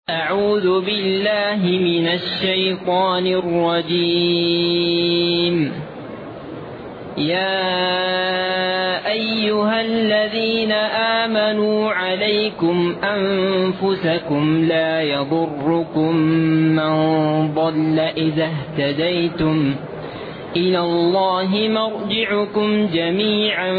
أعوذ بالله من الشيطان الرجيم. يا أيها الذين آمنوا عليكم أنفسكم لا يضركم من ضل إذا اهتديتم إلى الله مرجعكم جميعا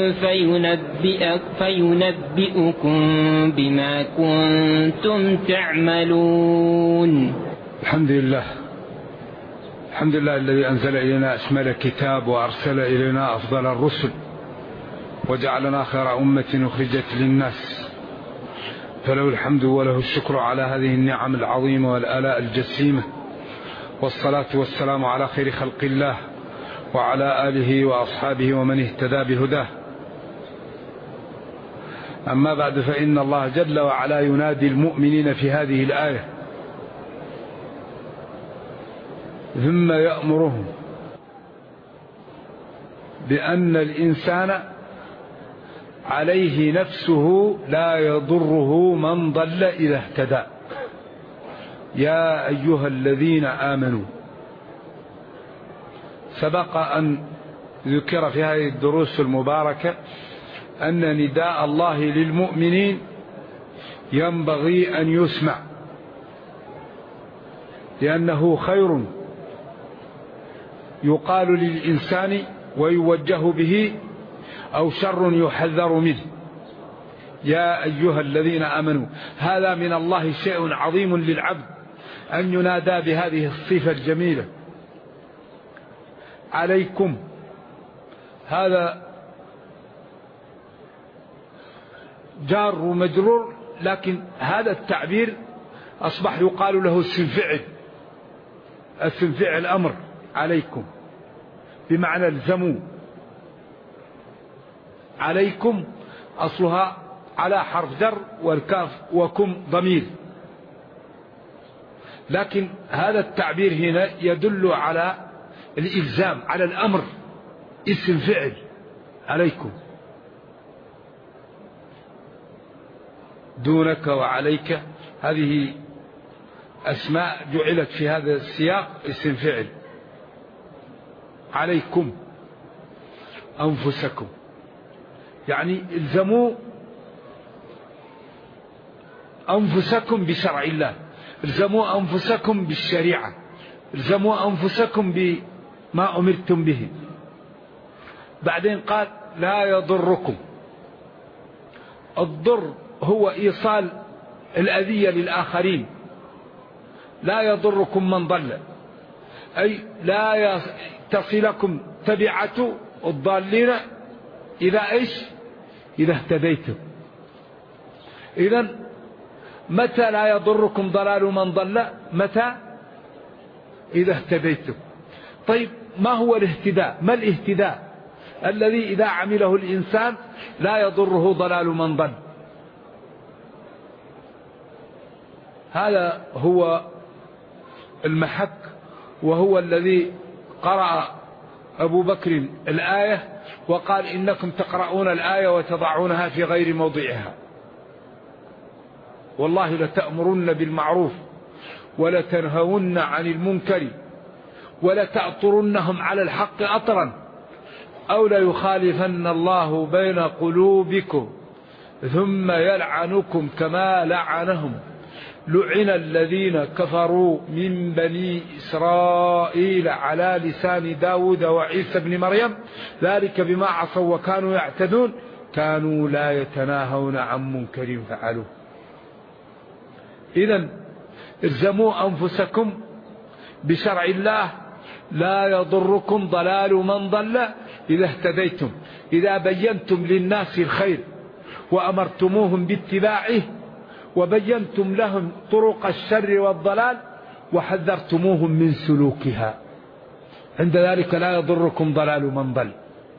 فينبئكم بما كنتم تعملون. الحمد لله الذي أنزل إلينا أشمل كتاب وأرسل إلينا أفضل الرسل وجعلنا خير أمة أخرجت للناس، فله الحمد وله الشكر على هذه النعم العظيمة والآلاء الجسيمة، والصلاة والسلام على خير خلق الله وعلى آله وأصحابه ومن اهتدى بهداه. أما بعد، فإن الله جل وعلا ينادي المؤمنين في هذه الآية ثم يأمرهم بأن الإنسان عليه نفسه لا يضره من ضل إذا اهتدى. يا أيها الذين آمنوا، سبق أن ذكر في هذه الدروس المباركة أن نداء الله للمؤمنين ينبغي أن يسمع، لأنه خير يقال للإنسان ويوجه به، أو شر يحذر منه. يا أيها الذين آمنوا، هذا من الله شيء عظيم للعبد أن ينادى بهذه الصفة الجميلة. عليكم، هذا جار ومجرور، لكن هذا التعبير أصبح يقال له اسم فعل أمر. عليكم بمعنى الزموا. عليكم أصلها على حرف جر، والكاف وكم ضمير، لكن هذا التعبير هنا يدل على الإلزام، على الأمر، اسم فعل. عليكم، دونك وعليك، هذه أسماء جعلت في هذا السياق اسم فعل. عليكم أنفسكم، يعني الزموا أنفسكم بشرع الله، الزموا أنفسكم بالشريعة، الزموا أنفسكم بما أمرتم به. بعدين قال لا يضركم. الضر هو إيصال الأذية للآخرين. لا يضركم من ضل، أي لا تصلكم تبعة الضالين إذا اهتديتم. إذن متى لا يضركم ضلال من ضل؟ متى؟ إذا اهتديتم. طيب، ما هو الاهتداء؟ ما الاهتداء الذي إذا عمله الإنسان لا يضره ضلال من ضل؟ هذا هو المحك، وهو الذي قرأ أبو بكر الآية وقال إنكم تقرؤون الآية وتضعونها في غير موضعها، والله لتأمرن بالمعروف ولتنهون عن المنكر ولتأطرنهم على الحق أطرا أو ليخالفن الله بين قلوبكم ثم يلعنكم كما لعنهم. لعن الذين كفروا من بني إسرائيل على لسان داود وعيسى بن مريم ذلك بما عصوا وكانوا يعتدون كانوا لا يتناهون عن منكر فعلوه. إذن الزموا أنفسكم بشرع الله، لا يضركم ضلال من ضل إذا اهتديتم. إذا بينتم للناس الخير وأمرتموهم باتباعه وبينتم لهم طرق الشر والضلال وحذرتموهم من سلوكها، عند ذلك لا يضركم ضلال من ضل.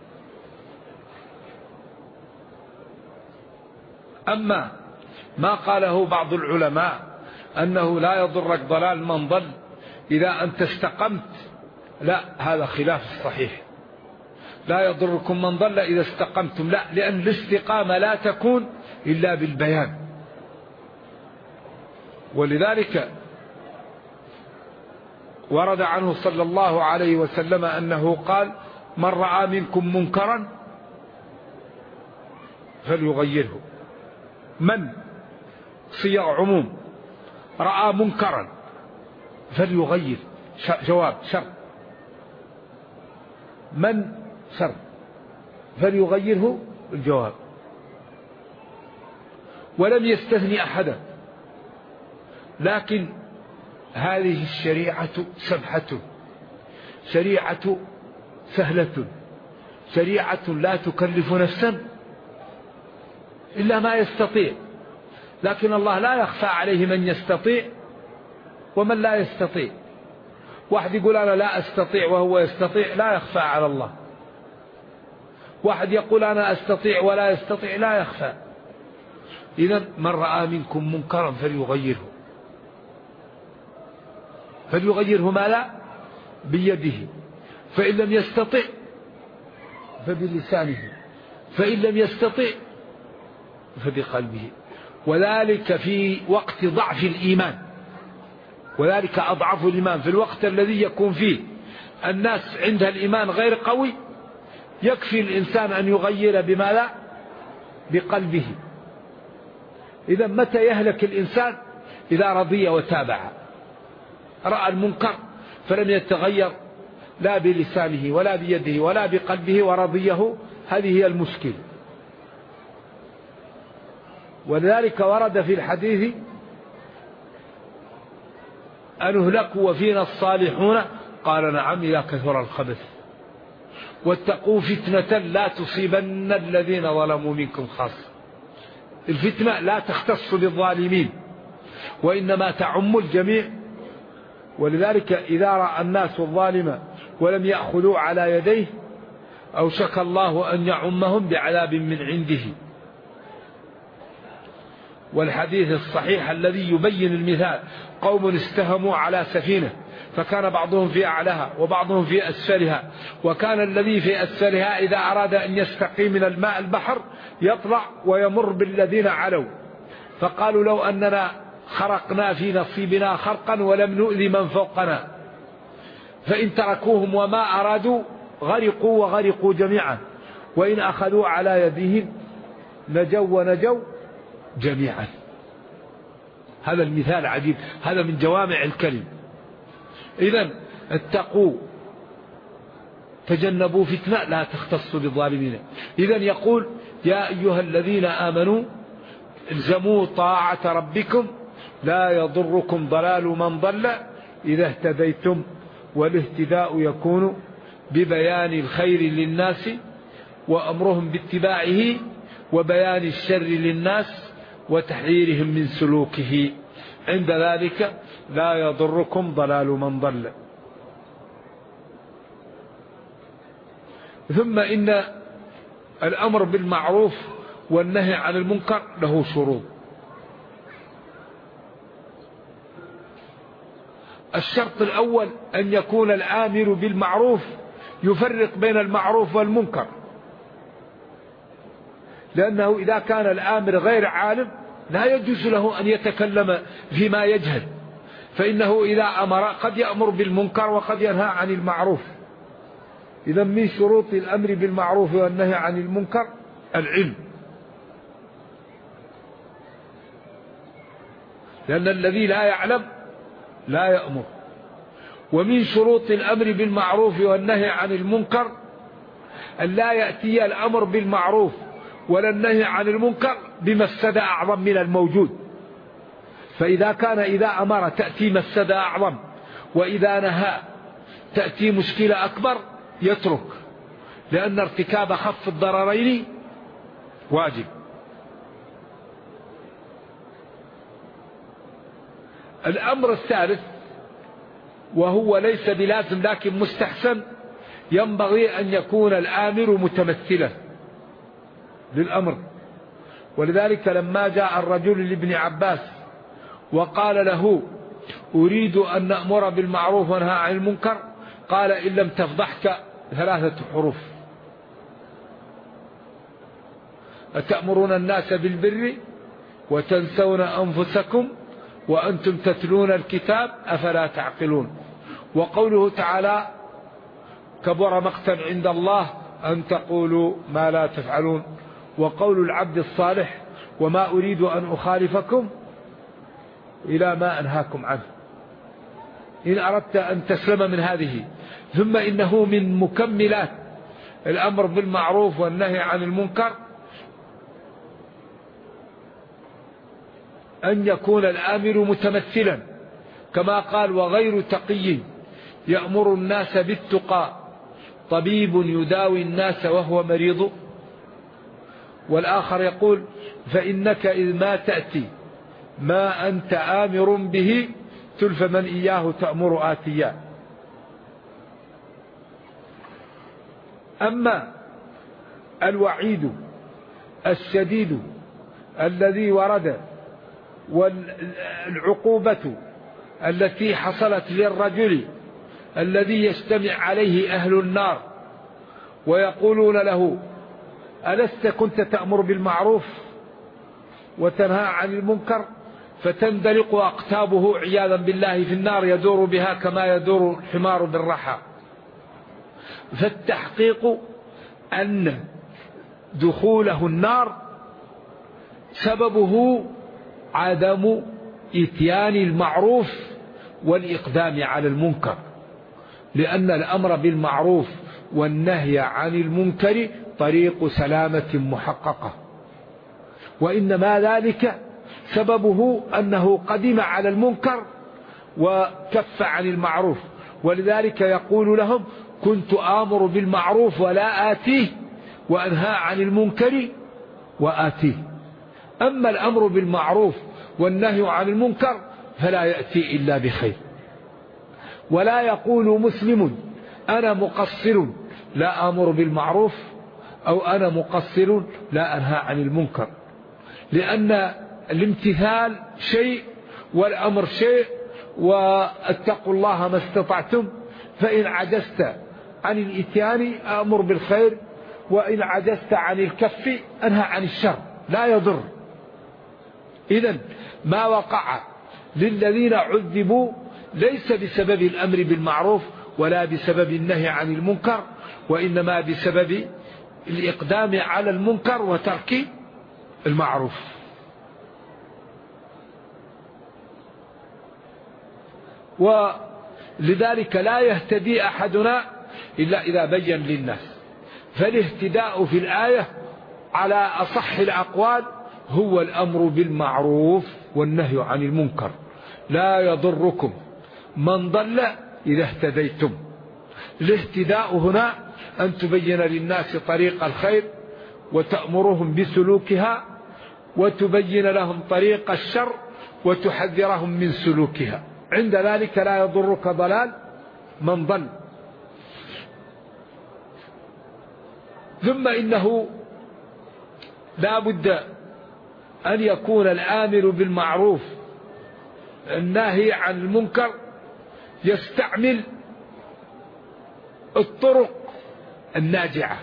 أما ما قاله بعض العلماء أنه لا يضرك ضلال من ضل إذا أنت استقمت، لا، هذا خلاف الصحيح. لا يضركم من ضل إذا استقمتم، لا، لأن الاستقامة لا تكون إلا بالبيان. ولذلك ورد عنه صلى الله عليه وسلم أنه قال: من رأى منكم منكرا فليغيره. من صيغ عموم، رأى منكرا فليغير، جواب شرط، من شرط، فليغيره الجواب، ولم يستثني أحدا. لكن هذه الشريعة سمحة، شريعة سهلة، شريعة لا تكلف نفسا إلا ما يستطيع، لكن الله لا يخفى عليه من يستطيع ومن لا يستطيع. واحد يقول أنا لا أستطيع وهو يستطيع، لا يخفى على الله. واحد يقول أنا أستطيع ولا يستطيع، لا يخفى. إذن من رأى منكم منكرا فليغيره، فليغيره ما لا بيده، فإن لم يستطع فبلسانه، فإن لم يستطع فبقلبه، وذلك في وقت ضعف الإيمان. وذلك أضعف الإيمان، في الوقت الذي يكون فيه الناس عندها الإيمان غير قوي، يكفي الإنسان أن يغير بما لا بقلبه. إذا متى يهلك الإنسان؟ إذا رضي وتابع، رأى المنكر فلم يتغير لا بلسانه ولا بيده ولا بقلبه ورضيه، هذه هي المشكلة. ولذلك ورد في الحديث: أنهلك وفينا الصالحون؟ قال: نعم، إذا كثر الخبث. واتقوا فتنة لا تصيبن الذين ظلموا منكم خاصة. الفتنة لا تختص بالظالمين وإنما تعم الجميع. ولذلك إذا رأى الناس الظالم ولم يأخذوا على يديه أوشك الله أن يعمهم بعذاب من عنده. والحديث الصحيح الذي يبين المثال: قوم استهموا على سفينة فكان بعضهم في أعلاها وبعضهم في أسفلها، وكان الذي في أسفلها إذا أراد أن يستقي من الماء البحر يطلع ويمر بالذين علوا، فقالوا: لو أننا خرقنا في نصيبنا خرقا ولم نؤذي من فوقنا. فإن تركوهم وما أرادوا غرقوا وغرقوا جميعا، وإن أخذوا على يديهم نجوا ونجوا جميعا. هذا المثال عجيب، هذا من جوامع الكلم. إذن اتقوا، تجنبوا فتنة لا تختص بالظالمين. إذن يقول: يا أيها الذين آمنوا الزموا طاعة ربكم لا يضركم ضلال من ضل إذا اهتديتم. والاهتداء يكون ببيان الخير للناس وأمرهم باتباعه، وبيان الشر للناس وتحذيرهم من سلوكه. عند ذلك لا يضركم ضلال من ضل. ثم إن الأمر بالمعروف والنهي عن المنكر له شروط. الشرط الأول أن يكون الآمر بالمعروف يفرق بين المعروف والمنكر، لأنه إذا كان الآمر غير عالم لا يجوز له أن يتكلم فيما يجهل، فإنه إذا أمر قد يأمر بالمنكر وقد ينهى عن المعروف. إذا من شروط الأمر بالمعروف والنهي عن المنكر العلم، لأن الذي لا يعلم لا يأمر. ومن شروط الأمر بالمعروف والنهي عن المنكر أن لا يأتي الأمر بالمعروف ولا النهي عن المنكر بمفسدة أعظم من الموجود. فإذا كان إذا أمر تأتي مفسدة أعظم، وإذا نهى تأتي مشكلة أكبر، يترك، لأن ارتكاب خف الضررين واجب. الأمر الثالث وهو ليس بلازم لكن مستحسن، ينبغي أن يكون الآمر متمثلا للأمر. ولذلك لما جاء الرجل لابن عباس وقال له: أريد أن نأمر بالمعروف ونهى عن المنكر، قال: إن لم تفضحك 3 حروف: أتأمرون الناس بالبر وتنسون أنفسكم وأنتم تتلون الكتاب أفلا تعقلون. وقوله تعالى كبر مقتا عند الله أن تقولوا ما لا تفعلون. وقول العبد الصالح وما أريد أن أخالفكم إلى ما أنهاكم عنه، إن أردت أن تسلم من هذه. ثم إنه من مكملات الأمر بالمعروف والنهي عن المنكر أن يكون الآمر متمثلا، كما قال وغير تقي يأمر الناس بالتقى طبيب يداوي الناس وهو مريض. والآخر يقول فإنك إذ ما تأتي ما أنت آمر به تلف من إياه تأمر آتيا. أما الوعيد الشديد الذي ورد والعقوبة التي حصلت للرجل الذي يجتمع عليه أهل النار ويقولون له ألست كنت تأمر بالمعروف وتنهى عن المنكر، فتندلق أقتابه عياذا بالله في النار يدور بها كما يدور الحمار بالرحى. فالتحقيق أن دخوله النار سببه عدم إتيان المعروف والإقدام على المنكر، لأن الأمر بالمعروف والنهي عن المنكر طريق سلامة محققة، وإنما ذلك سببه أنه قدم على المنكر وكف عن المعروف. ولذلك يقول لهم كنت آمر بالمعروف ولا آتيه وأنهى عن المنكر وآتيه. أما الأمر بالمعروف والنهي عن المنكر فلا يأتي إلا بخير. ولا يقول مسلم أنا مقصر لا آمر بالمعروف أو أنا مقصر لا أنهى عن المنكر، لأن الامتثال شيء والأمر شيء، واتقوا الله ما استطعتم، فإن عجزت عن الإتيان أمر بالخير، وإن عجزت عن الكف أنهى عن الشر لا يضر. إذن ما وقع للذين عذبوا ليس بسبب الأمر بالمعروف ولا بسبب النهي عن المنكر، وإنما بسبب الإقدام على المنكر وترك المعروف. ولذلك لا يهتدي أحدنا إلا إذا بين للناس. فالاهتداء في الآية على أصح الأقوال هو الأمر بالمعروف والنهي عن المنكر. لا يضركم من ضل إذا اهتديتم. الاهتداء هنا أن تبين للناس طريق الخير وتأمرهم بسلوكها، وتبين لهم طريق الشر وتحذرهم من سلوكها. عند ذلك لا يضرك ضلال من ضل. ثم إنه لا بد أن يكون الآمر بالمعروف الناهي عن المنكر يستعمل الطرق الناجعة،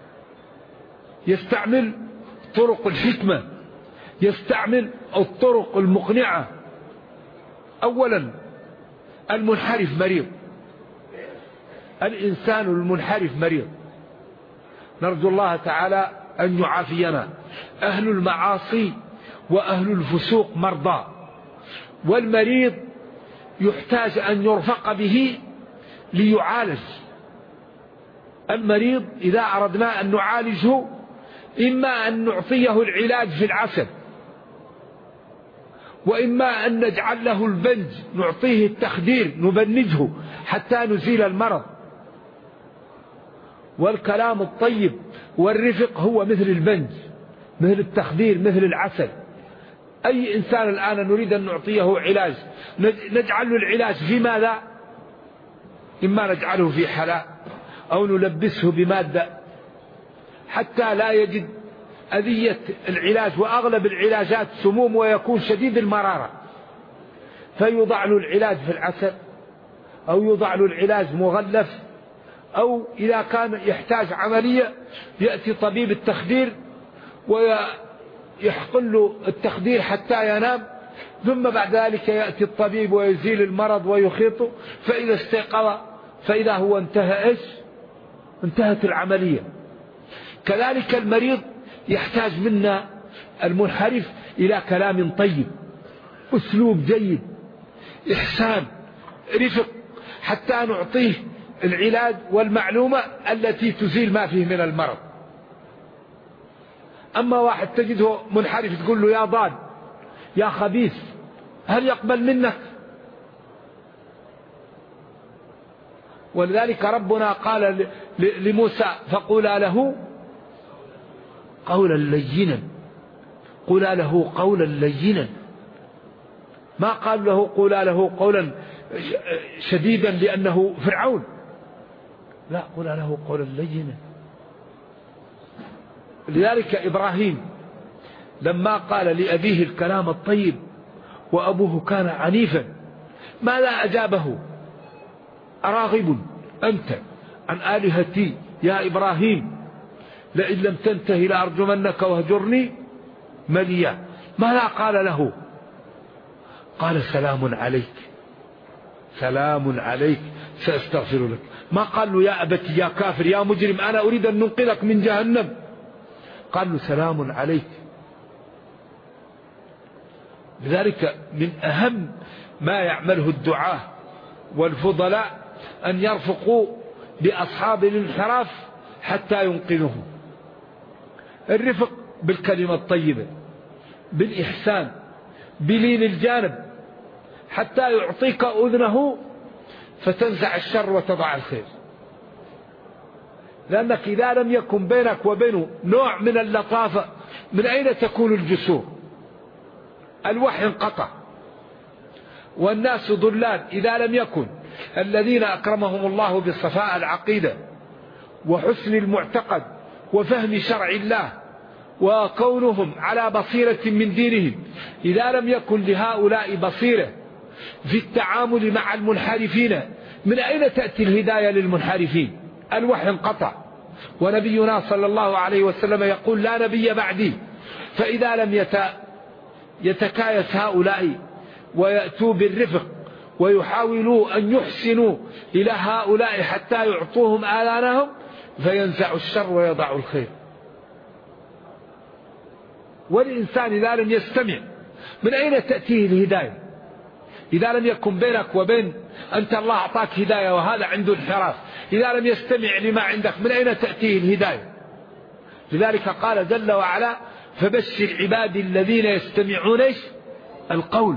يستعمل طرق الحكمة، يستعمل الطرق المقنعة. أولا المنحرف مريض، الإنسان المنحرف مريض، نرجو الله تعالى أن يعافينا. أهل المعاصي وأهل الفسوق مرضى، والمريض يحتاج أن يرفق به ليعالج. المريض إذا أردنا أن نعالجه إما أن نعطيه العلاج في العسل، وإما أن نجعل له البنج نعطيه التخدير نبنجه حتى نزيل المرض. والكلام الطيب والرفق هو مثل البنج، مثل التخدير، مثل العسل. أي إنسان الآن نريد أن نعطيه علاج نجعل له العلاج في ماذا؟ إما نجعله في حلاء أو نلبسه بمادة حتى لا يجد أذية العلاج، وأغلب العلاجات سموم ويكون شديد المرارة، فيوضع له العلاج في العسل أو يوضع له العلاج مغلف، أو إذا كان يحتاج عملية يأتي طبيب التخدير ويحقن له التخدير حتى ينام، ثم بعد ذلك يأتي الطبيب ويزيل المرض ويخيطه، فإذا استيقظ فإذا هو انتهى انتهت العملية. كذلك المريض يحتاج منا المنحرف إلى كلام طيب، أسلوب جيد، إحسان، رفق، حتى نعطيه العلاج والمعلومة التي تزيل ما فيه من المرض. أما واحد تجده منحرف تقول له يا ضال يا خبيث، هل يقبل منك؟ ولذلك ربنا قال لموسى فقولا له قولا لينا، قولا له قولا لينا، ما قال له قولا له قولا شديدا لأنه فرعون، لا، قولا له قولا لينا. لذلك إبراهيم لما قال لأبيه الكلام الطيب وأبوه كان عنيفا ماذا أجابه؟ أراغب أنت عن آلهتي يا إبراهيم لئن لم تنتهي لأرجمنك واهجرني مليا. ماذا قال له؟ قال سلام عليك، سلام عليك سأستغفر لك. ما قال له يا أبتي يا كافر يا مجرم أنا أريد أن ننقذك من جهنم، قال له سلام عليك. لذلك من أهم ما يعمله الدعاة والفضلاء أن يرفقوا بأصحاب الانحراف حتى ينقذهم. الرفق بالكلمة الطيبة، بالإحسان، بلين الجانب، حتى يعطيك أذنه فتنزع الشر وتضع الخير. لأنك إذا لم يكن بينك وبينه نوع من اللطافة من أين تكون الجسور؟ الوحي انقطع والناس ضلال. إذا لم يكن الذين أكرمهم الله بصفاء العقيدة وحسن المعتقد وفهم شرع الله وكونهم على بصيرة من دينهم، إذا لم يكن لهؤلاء بصيرة في التعامل مع المنحرفين، من أين تأتي الهداية للمنحرفين؟ الوحي انقطع. ونبينا صلى الله عليه وسلم يقول لا نبي بعدي. فإذا لم يتكايس هؤلاء ويأتوا بالرفق ويحاولوا أن يحسنوا إلى هؤلاء حتى يعطوهم آذانهم فينزع الشر ويضع الخير. والإنسان إذا لم يستمع من أين تأتيه الهداية؟ إذا لم يكن بينك وبين أنت الله أعطاك هداية وهذا عنده انحراف، إذا لم يستمع لما عندك من أين تأتيه الهداية؟ لذلك قال جل وعلا فبشر عبادي الذين يستمعون القول.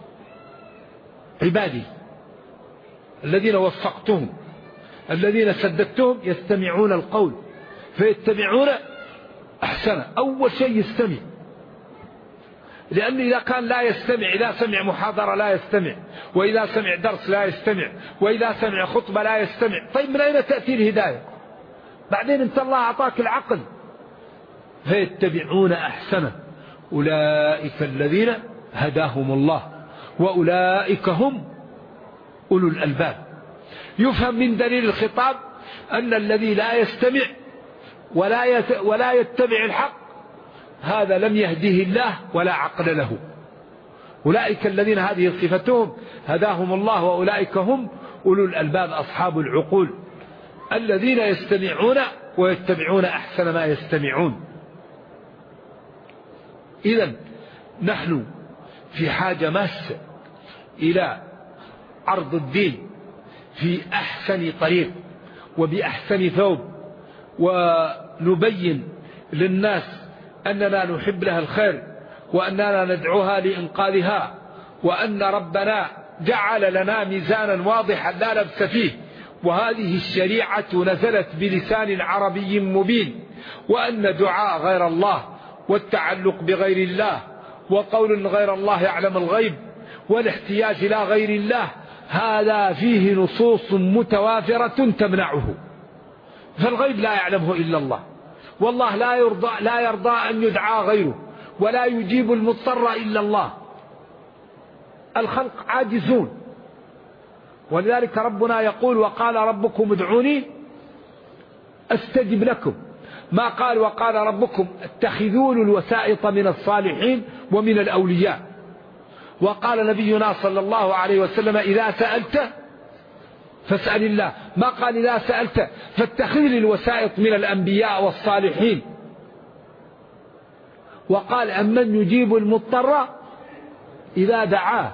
عبادي الذين وفقتهم الذين سددتهم يستمعون القول فيتبعون أحسنه. أول شيء يستمع، لأن إذا كان لا يستمع، إذا سمع محاضرة لا يستمع، وإذا سمع درس لا يستمع، وإذا سمع خطبة لا يستمع، طيب من أين تأتي الهداية؟ بعدين أنت الله أعطاك العقل. فيتبعون أحسنه أولئك الذين هداهم الله وأولئك هم أولو الألباب. يفهم من دليل الخطاب أن الذي لا يستمع ولا يتبع الحق هذا لم يهديه الله ولا عقل له. أولئك الذين هذه صفتهم هداهم الله وأولئك هم أولو الألباب أصحاب العقول الذين يستمعون ويتبعون أحسن ما يستمعون. إذن نحن في حاجة ماسة إلى عرض الدين في أحسن طريق وبأحسن ثوب، ونبين للناس أننا نحب لها الخير وأننا ندعوها لإنقاذها، وأن ربنا جعل لنا ميزانا واضحا لا لبس فيه، وهذه الشريعة نزلت بلسان عربي مبين، وأن دعاء غير الله والتعلق بغير الله وقول غير الله يعلم الغيب والاحتياج إلى غير الله هذا فيه نصوص متوافرة تمنعه. فالغيب لا يعلمه إلا الله، والله لا يرضى أن يدعى غيره، ولا يجيب المضطر إلا الله. الخلق عاجزون، ولذلك ربنا يقول وقال ربكم ادعوني أستجب لكم. ما قال وقال ربكم اتخذون الوسائط من الصالحين ومن الأولياء. وقال نبينا صلى الله عليه وسلم إذا سألت فاسأل الله، ما قال إذا سألت فاتخذ لي الوسائط من الأنبياء والصالحين. وقال أمن يجيب المضطر إذا دعاه.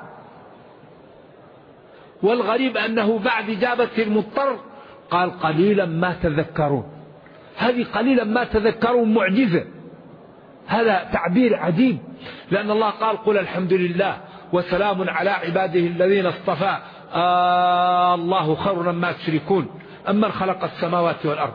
والغريب أنه بعد إجابة المضطر قال قليلا ما تذكرون. هذه قليلا ما تذكرون معجزة، هذا تعبير عجيب، لأن الله قال قل الحمد لله وسلام على عباده الذين اصطفى الله خير ما تشركون أمن خلق السماوات والأرض.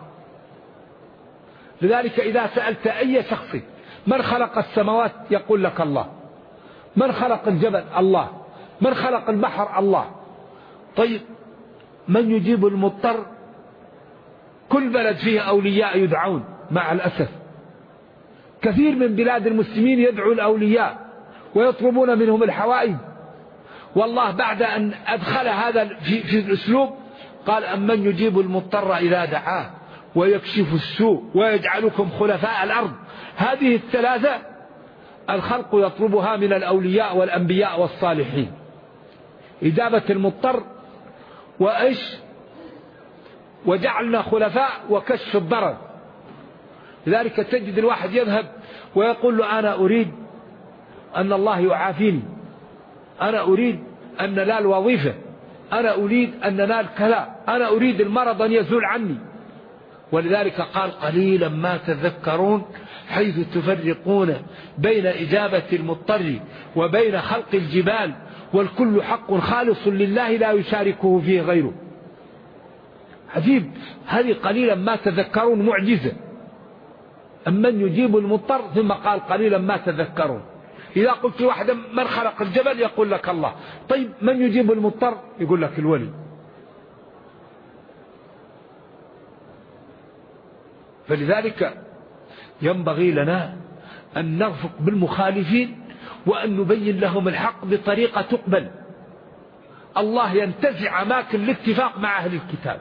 لذلك إذا سألت أي شخص من خلق السماوات يقول لك الله، من خلق الجبل الله، من خلق البحر الله. طيب من يجيب المضطر؟ كل بلد فيه أولياء يدعون، مع الأسف كثير من بلاد المسلمين يدعو الأولياء ويطلبون منهم الحوائج. والله بعد أن أدخل هذا في الأسلوب قال أمن يجيب المضطر إذا دعاه ويكشف السوء ويجعلكم خلفاء الأرض. هذه الثلاثة الخلق يطلبها من الأولياء والأنبياء والصالحين، إجابة المضطر وإيش وجعلنا خلفاء وكشف الضرر. لذلك تجد الواحد يذهب ويقول له أنا أريد أن الله يعافيني، أنا أريد أن ننال وظيفة، أنا أريد أن ننال كذا، أنا أريد المرض أن يزول عني. ولذلك قال قليلا ما تذكرون، حيث تفرقون بين إجابة المضطر وبين خلق الجبال، والكل حق خالص لله لا يشاركه فيه غيره. عجيب، هذه قليلا ما تذكرون معجزة. أمن يجيب المضطر ثم قال قليلا ما تذكرون. إذا قلت لواحد من خلق الجبل يقول لك الله. طيب من يجيب المضطر؟ يقول لك الولي. فلذلك ينبغي لنا أن نرفق بالمخالفين وأن نبين لهم الحق بطريقة تقبل. الله ينتزع أماكن الاتفاق مع أهل الكتاب،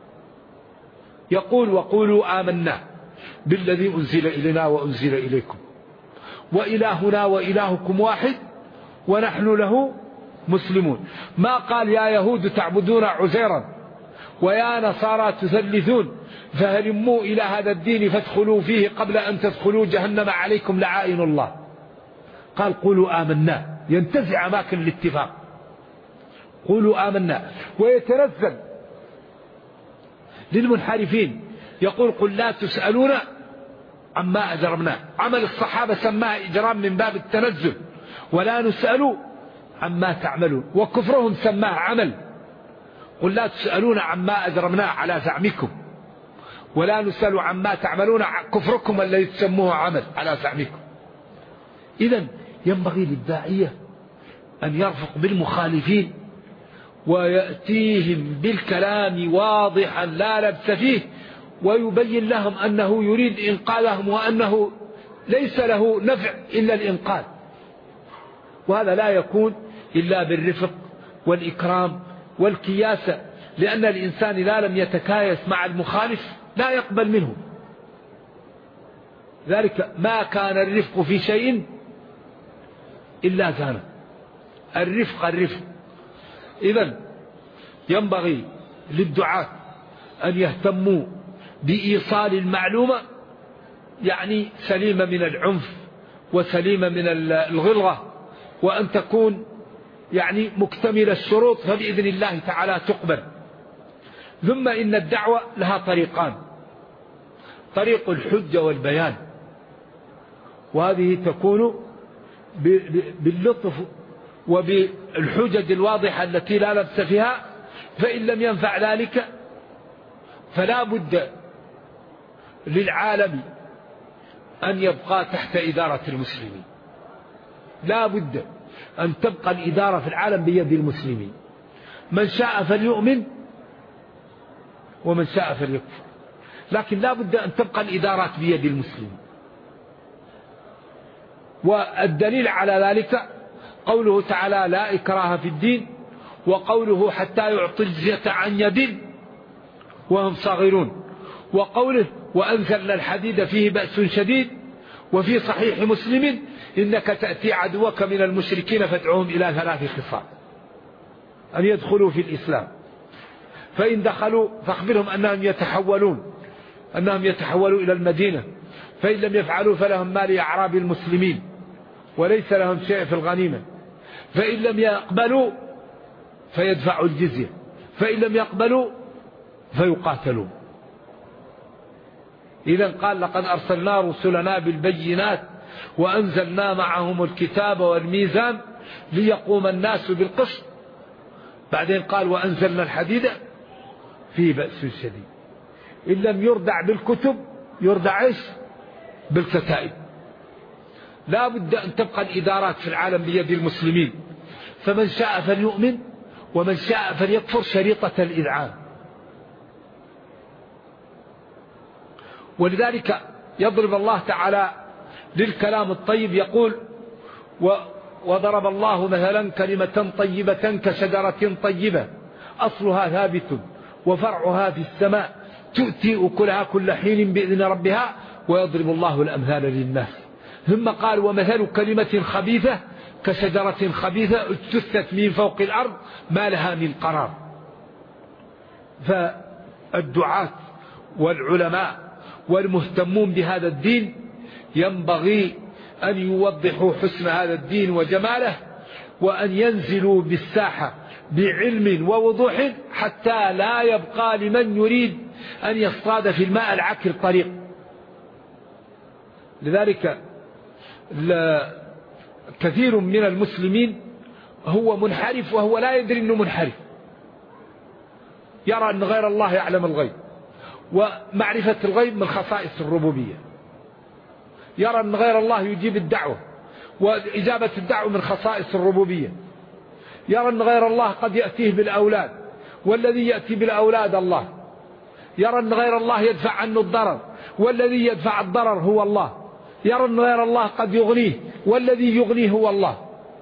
يقول وقولوا آمنا بالذي أنزل إلينا وأنزل إليكم وإلهنا وإلهكم واحد ونحن له مسلمون. ما قال يا يهود تعبدون عزيرا ويا نصارى تثلثون فهلموا إلى هذا الدين فادخلوا فيه قبل أن تدخلوا جهنم عليكم لعائن الله. قال قولوا آمنا، ينتزع أماكن الاتفاق، قولوا آمنا. ويتنزل للمنحرفين يقول قل لا تسألون عما أجرمنا. عمل الصحابة سماه إجرام من باب التنزل، ولا نسأل عما تعملون. وكفرهم سماه عمل، قل لا تسألون عما أجرمنا على زعمكم ولا نسأل عما تعملون، كفركم الذي تسموه عمل على زعمكم. إذن ينبغي للداعية أن يرفق بالمخالفين ويأتيهم بالكلام واضحا لا لبس فيه، ويبين لهم أنه يريد إنقاذهم وأنه ليس له نفع إلا الإنقاذ. وهذا لا يكون إلا بالرفق والإكرام والكياسة، لأن الإنسان إذا لم يتكايس مع المخالف لا يقبل منه. ذلك ما كان الرفق في شيء إلا زانه. الرفق. إذن ينبغي للدعاة أن يهتموا بإيصال المعلومة، يعني سليمة من العنف وسليمة من الغلظة، وأن تكون يعني مكتمل الشروط، فبإذن الله تعالى تقبل. ثم إن الدعوة لها طريقان: طريق الحجة والبيان، وهذه تكون باللطف وبالحجج الواضحة التي لا لبس فيها. فإن لم ينفع ذلك فلا بد للعالم أن يبقى تحت إدارة المسلمين، لا بد أن تبقى الإدارة في العالم بيد المسلمين. من شاء فليؤمن ومن شاء فليكفر، لكن لا بد أن تبقى الإدارات بيد المسلمين. والدليل على ذلك قوله تعالى لا إكراه في الدين، وقوله حتى يعطي الجزية عن يد وهم صاغرون، وقوله وأنزلنا الحديد فيه بأس شديد، وفي صحيح مسلم إنك تأتي عدوك من المشركين فادعوهم إلى 3 خصال: أن يدخلوا في الإسلام، فإن دخلوا فاخبرهم أنهم يتحولوا إلى المدينة، فإن لم يفعلوا فلهم مال أعراب المسلمين وليس لهم شيء في الغنيمة، فإن لم يقبلوا فيدفعوا الجزية، فإن لم يقبلوا فيقاتلوا. إذن قال: لقد أرسلنا رسلنا بالبينات وأنزلنا معهم الكتاب والميزان ليقوم الناس بالقسط. بعدين قال: وأنزلنا الحديد فيه بأس شديد. إن لم يردع بالكتب يردع إيش؟ بالكتائب. لا بد أن تبقى الإدارات في العالم بيد المسلمين، فمن شاء فليؤمن ومن شاء فليكفر، شريطة الإذعان. ولذلك يضرب الله تعالى للكلام الطيب، يقول: وضرب الله مثلا كلمة طيبة كشجرة طيبة أصلها ثابت وفرعها في السماء تؤتي أكلها كل حين بإذن ربها ويضرب الله الأمثال للناس. ثم قال: ومثل كلمة خبيثة كشجرة خبيثة اجتثت من فوق الأرض ما لها من قرار. فالدعاة والعلماء والمهتمون بهذا الدين ينبغي أن يوضحوا حسن هذا الدين وجماله، وأن ينزلوا بالساحة بعلم ووضوح حتى لا يبقى لمن يريد أن يصطاد في الماء العكر طريق. لذلك كثير من المسلمين هو منحرف وهو لا يدري أنه منحرف، يرى أن غير الله يعلم الغيب، ومعرفة الغيب من خصائص الربوبية. يرى أن غير الله يجيب الدعوة، وإجابة الدعوة من خصائص الربوبية. يرى أن غير الله قد يأتيه بالأولاد، والذي يأتي بالأولاد الله. يرى أن غير الله يدفع عنه الضرر، والذي يدفع الضرر هو الله. يرى أن غير الله قد يغنيه، والذي يغنيه هو الله.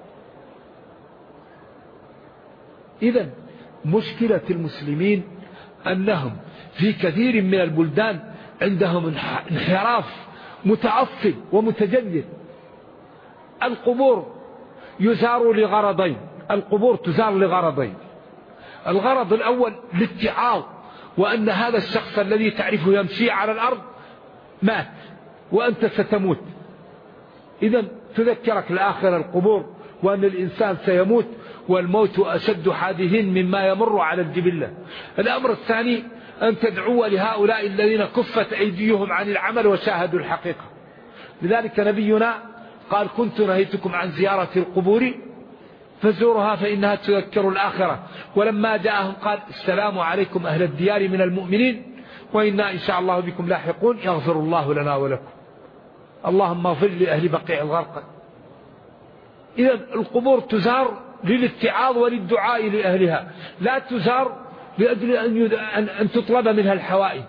إذن مشكلة المسلمين أنهم في كثير من البلدان عندهم انحراف متعصب ومتجدد. القبور يزار لغرضين، القبور تزار لغرضين: الغرض الأول الاتعاظ، وأن هذا الشخص الذي تعرفه يمشي على الأرض مات وأنت ستموت، إذن تذكرك الآخرة القبور، وأن الإنسان سيموت والموت أشد حادث مما يمر على الجبلة. الأمر الثاني أن تدعو لهؤلاء الذين كفت أيديهم عن العمل وشاهدوا الحقيقة. لذلك نبينا قال: كنت نهيتكم عن زيارة القبور فزورها فإنها تذكر الآخرة. ولما جاءهم قال: السلام عليكم أهل الديار من المؤمنين وإنا إن شاء الله بكم لاحقون يغفر الله لنا ولكم. اللهم اغفر لأهل بقيع الغرقد. إذا القبور تزار للاتعاظ وللدعاء لأهلها، لا تزار لأجل أن تطلب منها الحوائج.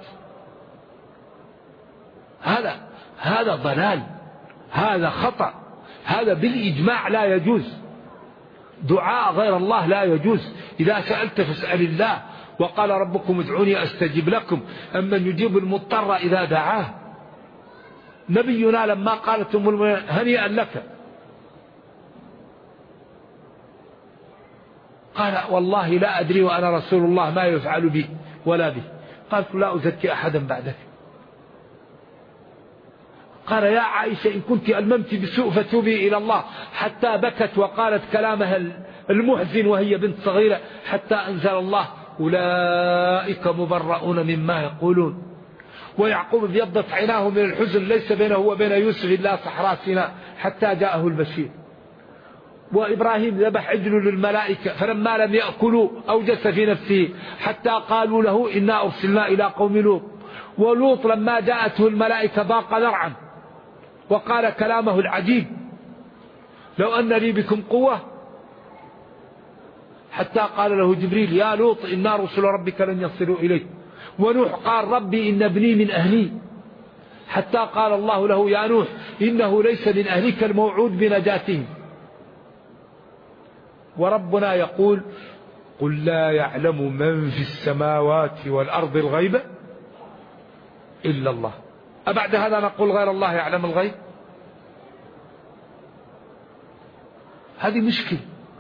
هذا ضلال، هذا خطأ، هذا بالإجماع لا يجوز. دعاء غير الله لا يجوز. إذا سألت فاسأل الله، وقال ربكم ادعوني أستجب لكم، أمن يجيب المضطر إذا دعاه. نبينا لما قالت أم المؤمنين: هنيئا لك، قال: والله لا أدري وأنا رسول الله ما يفعل بي ولا بي. قالت: لا أزكي أحدا بعدك. قال: يا عائشة إن كنت ألممت بسوء فتوبي إلى الله. حتى بكت وقالت كلامها المحزن وهي بنت صغيرة، حتى أنزل الله: أولئك مبرؤون مما يقولون. ويعقوب ابيضت عيناه من الحزن، ليس بينه وبين يوسف إلا صحراء سيناء حتى جاءه البشير. وإبراهيم ذبح عجل للملائكة فلما لم يأكلوا أوجس في نفسه حتى قالوا له إنا أرسلنا إلى قوم لوط. ولوط لما جاءته الملائكة ضاق ذرعا وقال كلامه العجيب: لو أن لي بكم قوة، حتى قال له جبريل: يا لوط إنا رسل ربك لن يصلوا إليك. ونوح قال: ربي إن ابني من أهلي، حتى قال الله له: يا نوح إنه ليس من أهلك الموعود بنجاته. وربنا يقول: قل لا يعلم من في السماوات والأرض الغيب إلا الله. أبعد هذا نقول غير الله يعلم الغيب؟ هذه مشكلة.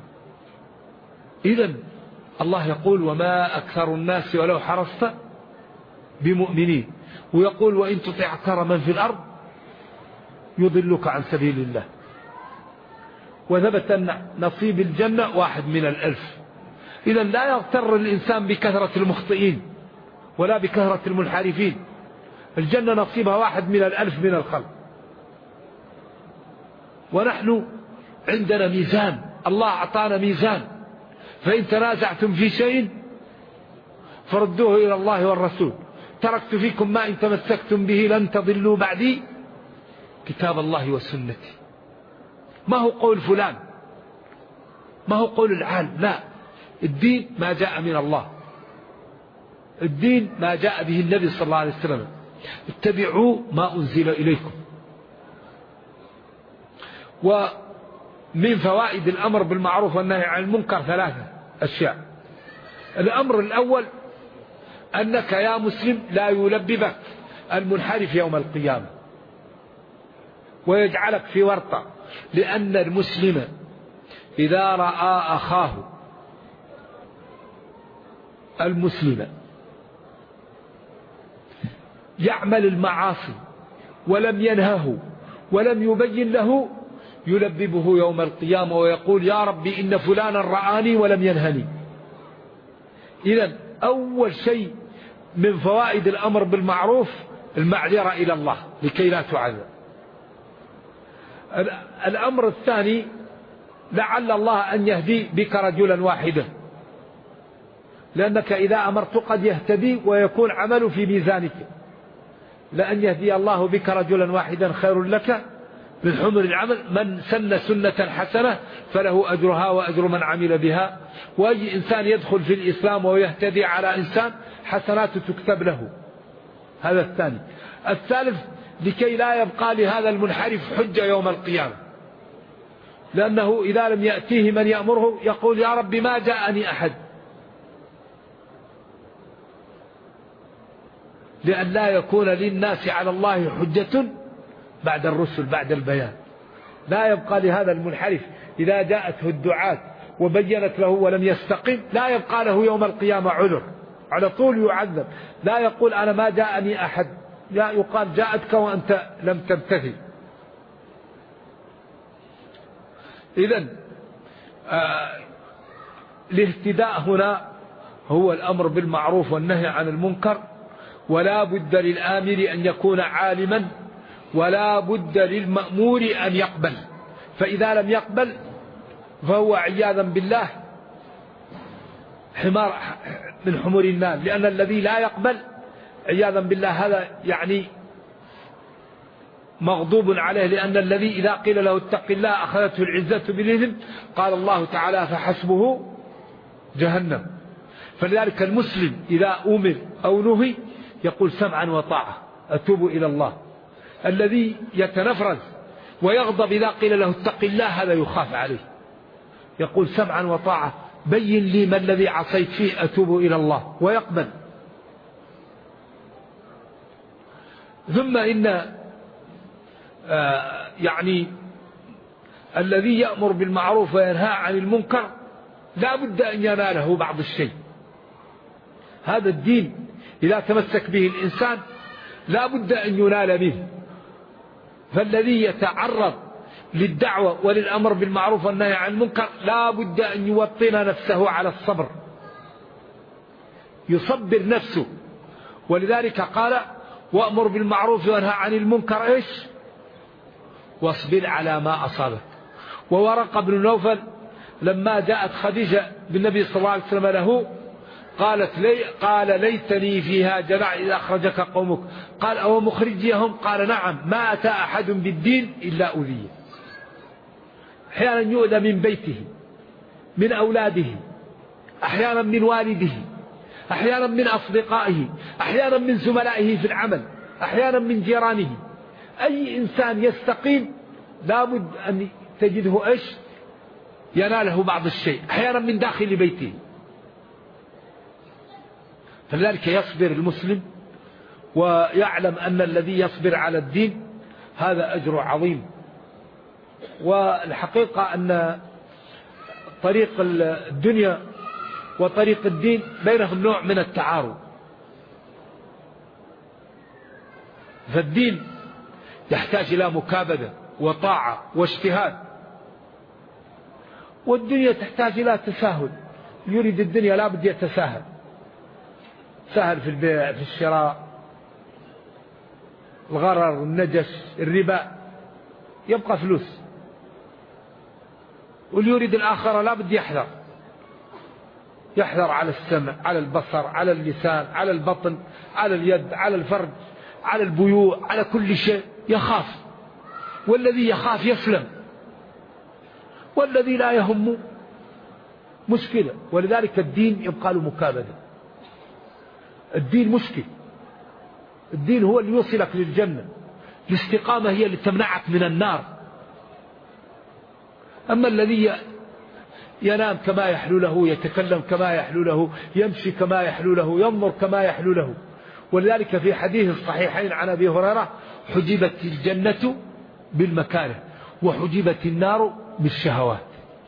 إذن الله يقول وما أكثر الناس ولو حرصت بمؤمنين، ويقول وإن تطع أكثر من في الأرض يضلك عن سبيل الله. وثبت أن نصيب الجنة 1 من 1000. إذن لا يغتر الإنسان بكثرة المخطئين ولا بكثرة المنحرفين. الجنة نصيبها 1 من 1000 من الخلق. ونحن عندنا ميزان، الله أعطانا ميزان، فإن تنازعتم في شيء فردوه إلى الله والرسول. تركت فيكم ما إن تمسكتم به لن تضلوا بعدي كتاب الله وسنتي. ما هو قول فلان، ما هو قول العالم، لا، الدين ما جاء من الله، الدين ما جاء به النبي صلى الله عليه وسلم. اتبعوا ما أنزل إليكم. ومن فوائد الأمر بالمعروف والنهي عن المنكر 3 أشياء. الأمر الأول أنك يا مسلم لا يلببك المنحرف يوم القيامة ويجعلك في ورطة، لأن المسلم إذا رأى أخاه المسلم يعمل المعاصي ولم ينهه ولم يبين له يلببه يوم القيامة ويقول يا ربي إن فلانا رآني ولم ينهني. إذن أول شيء من فوائد الأمر بالمعروف المعذرة إلى الله لكي لا تعذب. الأمر الثاني لعل الله أن يهدي بك رجلا واحدا، لأنك إذا أمرت قد يهتدي ويكون عمله في ميزانك. لأن يهدي الله بك رجلا واحدا خير لك من حمر العمل. من سن سنة حسنة فله أجرها وأجر من عمل بها. وأي إنسان يدخل في الإسلام ويهتدي على إنسان حسناته تكتب له. هذا الثاني. الثالث لكي لا يبقى لهذا المنحرف حجة يوم القيامة، لأنه إذا لم يأتيه من يأمره يقول يا رب ما جاءني أحد، لأن لا يكون للناس على الله حجة بعد الرسل بعد البيان. لا يبقى لهذا المنحرف إذا جاءته الدعاة وبينت له ولم يستقم لا يبقى له يوم القيامة عذر، على طول يعذب. لا يقول أنا ما جاءني أحد، لا يقال جاءتك وأنت لم تمتثل. إذن الاهتداء هنا هو الأمر بالمعروف والنهي عن المنكر. ولا بد للآمر أن يكون عالما، ولا بد للمأمور أن يقبل. فإذا لم يقبل فهو عياذا بالله حمار من حمر النار، لأن الذي لا يقبل عياذا بالله هذا يعني مغضوب عليه. لأن الذي إذا قيل له اتق الله أخذته العزة بالإثم، قال الله تعالى فحسبه جهنم. فلذلك المسلم إذا أمر أو نهي يقول سمعا وطاعة أتوب إلى الله. الذي يتنفرز ويغضب إذا قيل له اتق الله هذا يخاف عليه، يقول سمعا وطاعة بين لي ما الذي عصيت فيه أتوب إلى الله ويقبل. ثم إن يعني الذي يأمر بالمعروف وينهى عن المنكر لا بد أن يناله بعض الشيء. هذا الدين إذا تمسك به الإنسان لا بد أن ينال به. فالذي يتعرض للدعوة وللأمر بالمعروف والنهي عن المنكر لا بد أن يوطن نفسه على الصبر، يصبر نفسه. ولذلك قال وأمر بالمعروف وانهى عن المنكر إيش؟ واصبر على ما أصابك. وورقة بن نوفل لما جاءت خديجة بالنبي صلى الله عليه وسلم له قال ليتني فيها جرع إذا أخرجك قومك. قال أو مخرجيهم؟ قال نعم، ما أتى أحد بالدين إلا أذيه. أحيانا يؤذى من بيته، من أولاده، أحيانا من والده، أحيانا من أصدقائه، أحيانا من زملائه في العمل، أحيانا من جيرانه. أي إنسان يستقيم لابد أن تجده إيش؟ يناله بعض الشيء، أحيانا من داخل بيته. فلذلك يصبر المسلم ويعلم أن الذي يصبر على الدين هذا أجر عظيم. والحقيقة أن طريق الدنيا وطريق الدين بينهم نوع من التعارض. فالدين يحتاج إلى مكابدة وطاعة واجتهاد، والدنيا تحتاج إلى تساهل. يريد الدنيا لا بد يتساهل، سهل في البيع في الشراء، الغرر النجش الربا يبقى فلوس. واللي يريد الآخرة لا بد يحذر، يحذر على السمع، على البصر، على اللسان، على البطن، على اليد، على الفرج، على البيوع، على كل شيء يخاف. والذي يخاف يسلم، والذي لا يهم مشكلة. ولذلك الدين يبقى له مكابدة. الدين مشكل، الدين هو اللي يوصلك للجنة، الاستقامة هي اللي تمنعك من النار. أما الذي ينام كما يحلو له، يتكلم كما يحلو له، يمشي كما يحلو له، ينظر كما يحلو له. ولذلك في حديث الصحيحين عن أبي هريرة: حجبت الجنة بالمكاره وحجبت النار بالشهوات.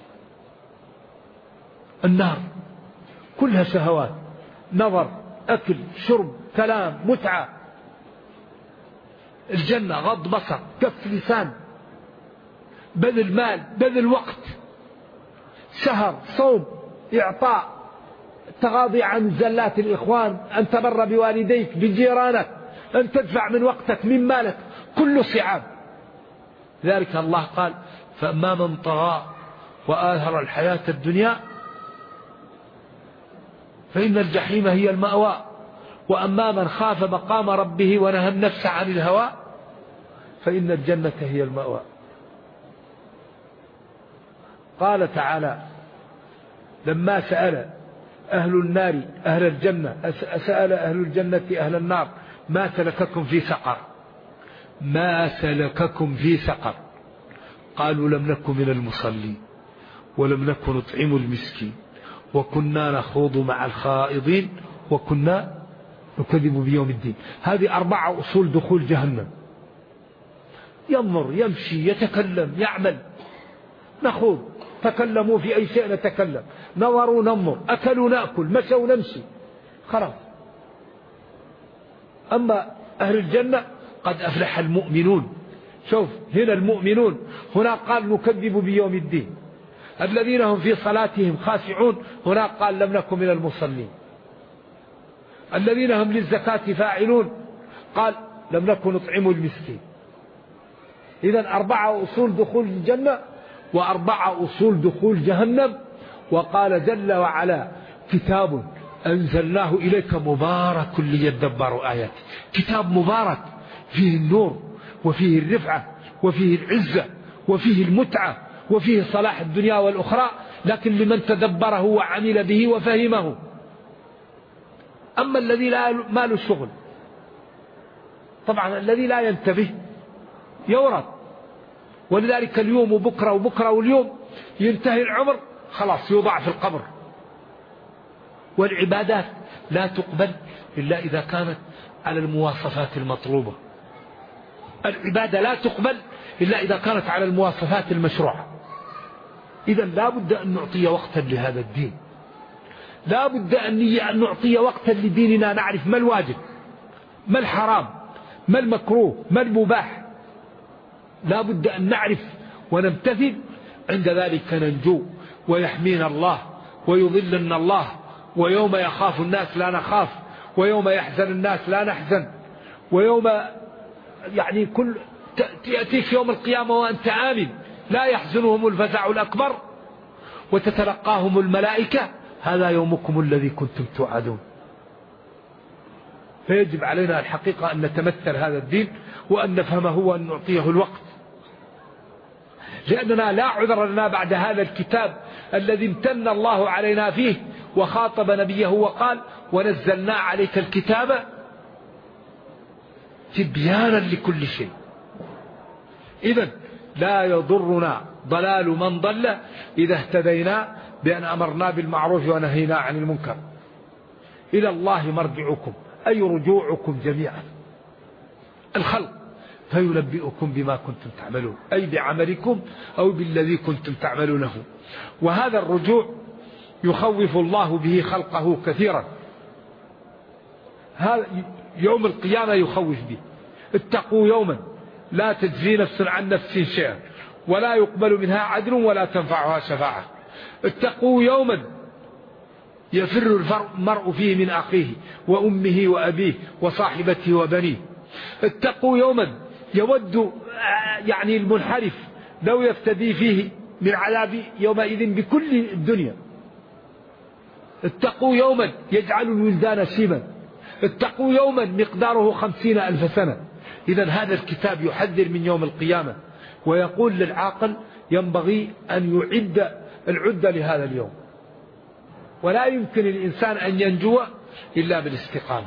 النار كلها شهوات، نظر، أكل، شرب، كلام، متعة. الجنة غض بصر، كف لسان، بذل مال، بذل وقت، سهر، صوم، إعطاء، تغاضي عن زلات الإخوان، أن تبر بوالديك، بجيرانك، أن تدفع من وقتك، من مالك، كل صعاب. ذلك الله قال: فأما من طغى وآثر الحياة الدنيا فإن الجحيم هي المأوى، وأما من خاف مقام ربه ونهى النفس عن الهوى فإن الجنة هي المأوى. قال تعالى لما سأل أهل النار أهل الجنة، سأل أهل الجنة أهل النار: ما سلككم في سقر؟ ما سلككم في سقر؟ قالوا: لم نكن من المصلين ولم نكن نطعم المسكين وكنا نخوض مع الخائضين وكنا نكذب بيوم الدين. هذه 4 أصول دخول جهنم. ينظر، يمشي، يتكلم، يعمل. نخوض، تكلموا في أي شيء نتكلم، نظروا ننظر، أكلوا نأكل، مشوا نمشي، خلاص. أما أهل الجنة قد أفلح المؤمنون. شوف هنا المؤمنون، هنا قال نكذب بيوم الدين. الذين هم في صلاتهم خاشعون، هنا قال لم نكن من المصلين. الذين هم للزكاة فاعلون، قال لم نكن نطعم المسكين. إذن 4 أصول دخول الجنة و4 أصول دخول جهنم. وقال جل وعلا: كتاب أنزلناه إليك مبارك ليدبروا آياته. كتاب مبارك فيه النور وفيه الرفعة وفيه العزة وفيه المتعة وفيه صلاح الدنيا والأخرى، لكن لمن تدبره وعمل به وفهمه. أما الذي ما له شغل، طبعا الذي لا ينتبه يورط. ولذلك اليوم وبكرة وبكرة واليوم ينتهي العمر، خلاص يوضع في القبر. والعبادات لا تقبل إلا إذا كانت على المواصفات المطلوبة. العبادة لا تقبل إلا إذا كانت على المواصفات المشروعة. إذن لا بد أن نعطي وقتا لهذا الدين، لا بد أن نعطي وقتا لديننا، نعرف ما الواجب، ما الحرام، ما المكروه، ما المباح. لا بد أن نعرف ونمتثل. عند ذلك ننجو ويحمينا الله ويظلنا الله. ويوم يخاف الناس لا نخاف، ويوم يحزن الناس لا نحزن، ويوم يعني تأتيك يوم القيامة وأنت آمن، لا يحزنهم الفزع الأكبر وتتلقاهم الملائكة: هذا يومكم الذي كنتم توعدون. فيجب علينا الحقيقة أن نتمثل هذا الدين وأن نفهمه وأن نعطيه الوقت، لأننا لا عذر لنا بعد هذا الكتاب الذي امتن الله علينا فيه وخاطب نبيه وقال: ونزلنا عليك الكتاب تبيانا لكل شيء. إذن لا يضرنا ضلال من ضل إذا اهتدينا بأن أمرنا بالمعروف ونهينا عن المنكر. إلى الله مرجعكم، أي رجوعكم جميعا. الخلق فينبئكم بما كنتم تعملون، أي بعملكم أو بالذي كنتم تعملونه. وهذا الرجوع يخوف الله به خلقه كثيرا، هذا يوم القيامة يخوف به. اتقوا يوما لا تجزي نفس عن نفس شيئا ولا يقبل منها عدل ولا تنفعها شفاعة. اتقوا يوما يفر المرء فيه من أخيه وأمه وأبيه وصاحبته وبنيه. اتقوا يوما يود يعني المنحرف لو يفتدي فيه من عذاب يومئذ بكل الدنيا. اتقوا يوما يجعل الولدان شيبا. اتقوا يوما مقداره 50,000 سنة. إذن هذا الكتاب يحذر من يوم القيامة ويقول للعاقل ينبغي أن يعد العدة لهذا اليوم، ولا يمكن الإنسان أن ينجو إلا بالاستقامة.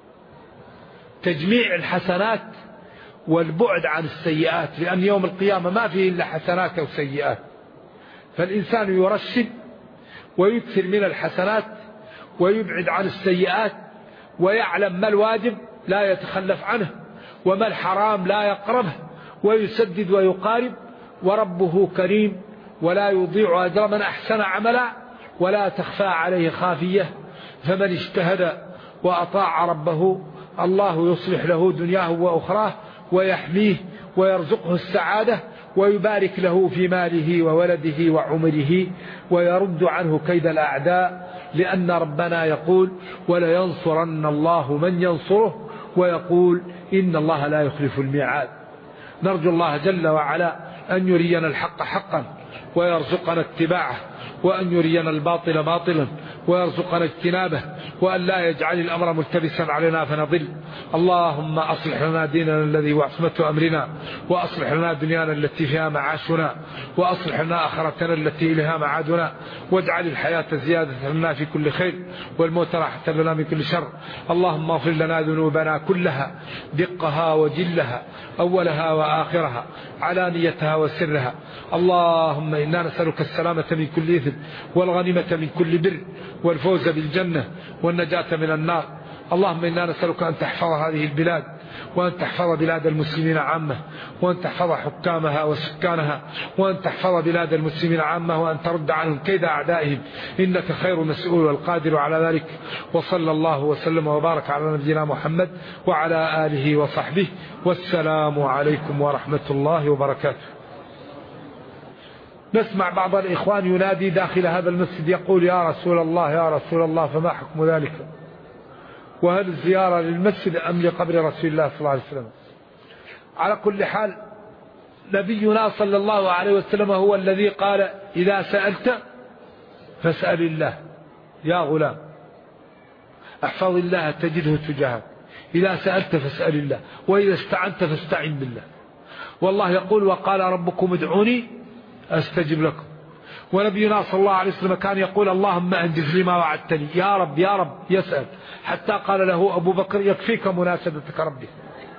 تجميع الحسنات والبعد عن السيئات، لأن يوم القيامة ما فيه إلا حسنات أو سيئات، فالإنسان يرشد ويكثر من الحسنات ويبعد عن السيئات، ويعلم ما الواجب لا يتخلف عنه وما الحرام لا يقربه، ويسدد ويقارب. وربه كريم ولا يضيع أجر من أحسن عملا ولا تخفى عليه خافية. فمن اجتهد وأطاع ربه الله يصلح له دنياه وأخراه ويحميه ويرزقه السعادة ويبارك له في ماله وولده وعمره ويرد عنه كيد الأعداء، لأن ربنا يقول ولينصرن الله من ينصره، ويقول إن الله لا يخلف الميعاد. نرجو الله جل وعلا أن يرينا الحق حقا ويرزقنا اتباعه، وأن يرينا الباطل باطلا ويرزقنا اجتنابه، وأن لا يجعل الأمر ملتبسا علينا فنضل. اللهم أصلح لنا ديننا الذي هو عصمة أمرنا، وأصلح لنا دنيانا التي فيها معاشنا، وأصلح لنا آخرتنا التي إليها معادنا، واجعل الحياة زيادة لنا في كل خير والموت راحة لنا من كل شر. اللهم اغفر لنا ذنوبنا كلها دقها وجلها أولها وآخرها علانيتها وسرها. اللهم إنا نسألك السلامة من كل إثم والغنيمة من كل بر والفوز بالجنة والنجاة من النار. اللهم إنا نسألك أن تحفظ هذه البلاد، وأن تحفظ بلاد المسلمين عامة، وأن تحفظ حكامها وسكانها، وأن تحفظ بلاد المسلمين عامة، وأن ترد عنهم كيد أعدائهم، إنك خير مسؤول والقادر على ذلك. وصلى الله وسلم وبارك على نبينا محمد وعلى آله وصحبه، والسلام عليكم ورحمة الله وبركاته. نسمع بعض الإخوان ينادي داخل هذا المسجد يقول يا رسول الله يا رسول الله، فما حكم ذلك؟ وهل الزيارة للمسجد أم لقبر رسول الله صلى الله عليه وسلم؟ على كل حال نبينا صلى الله عليه وسلم هو الذي قال إذا سألت فاسأل الله يا غلام، احفظ الله تجده تجاهك. إذا سألت فاسأل الله، وإذا استعنت فاستعن بالله. والله يقول وقال ربكم ادعوني أستجب لكم. ونبينا صلى الله عليه وسلم كان يقول اللهم أنجز لي ما وعدتني، يا رب يا رب يسأل، حتى قال له أبو بكر يكفيك مناشدتك ربي.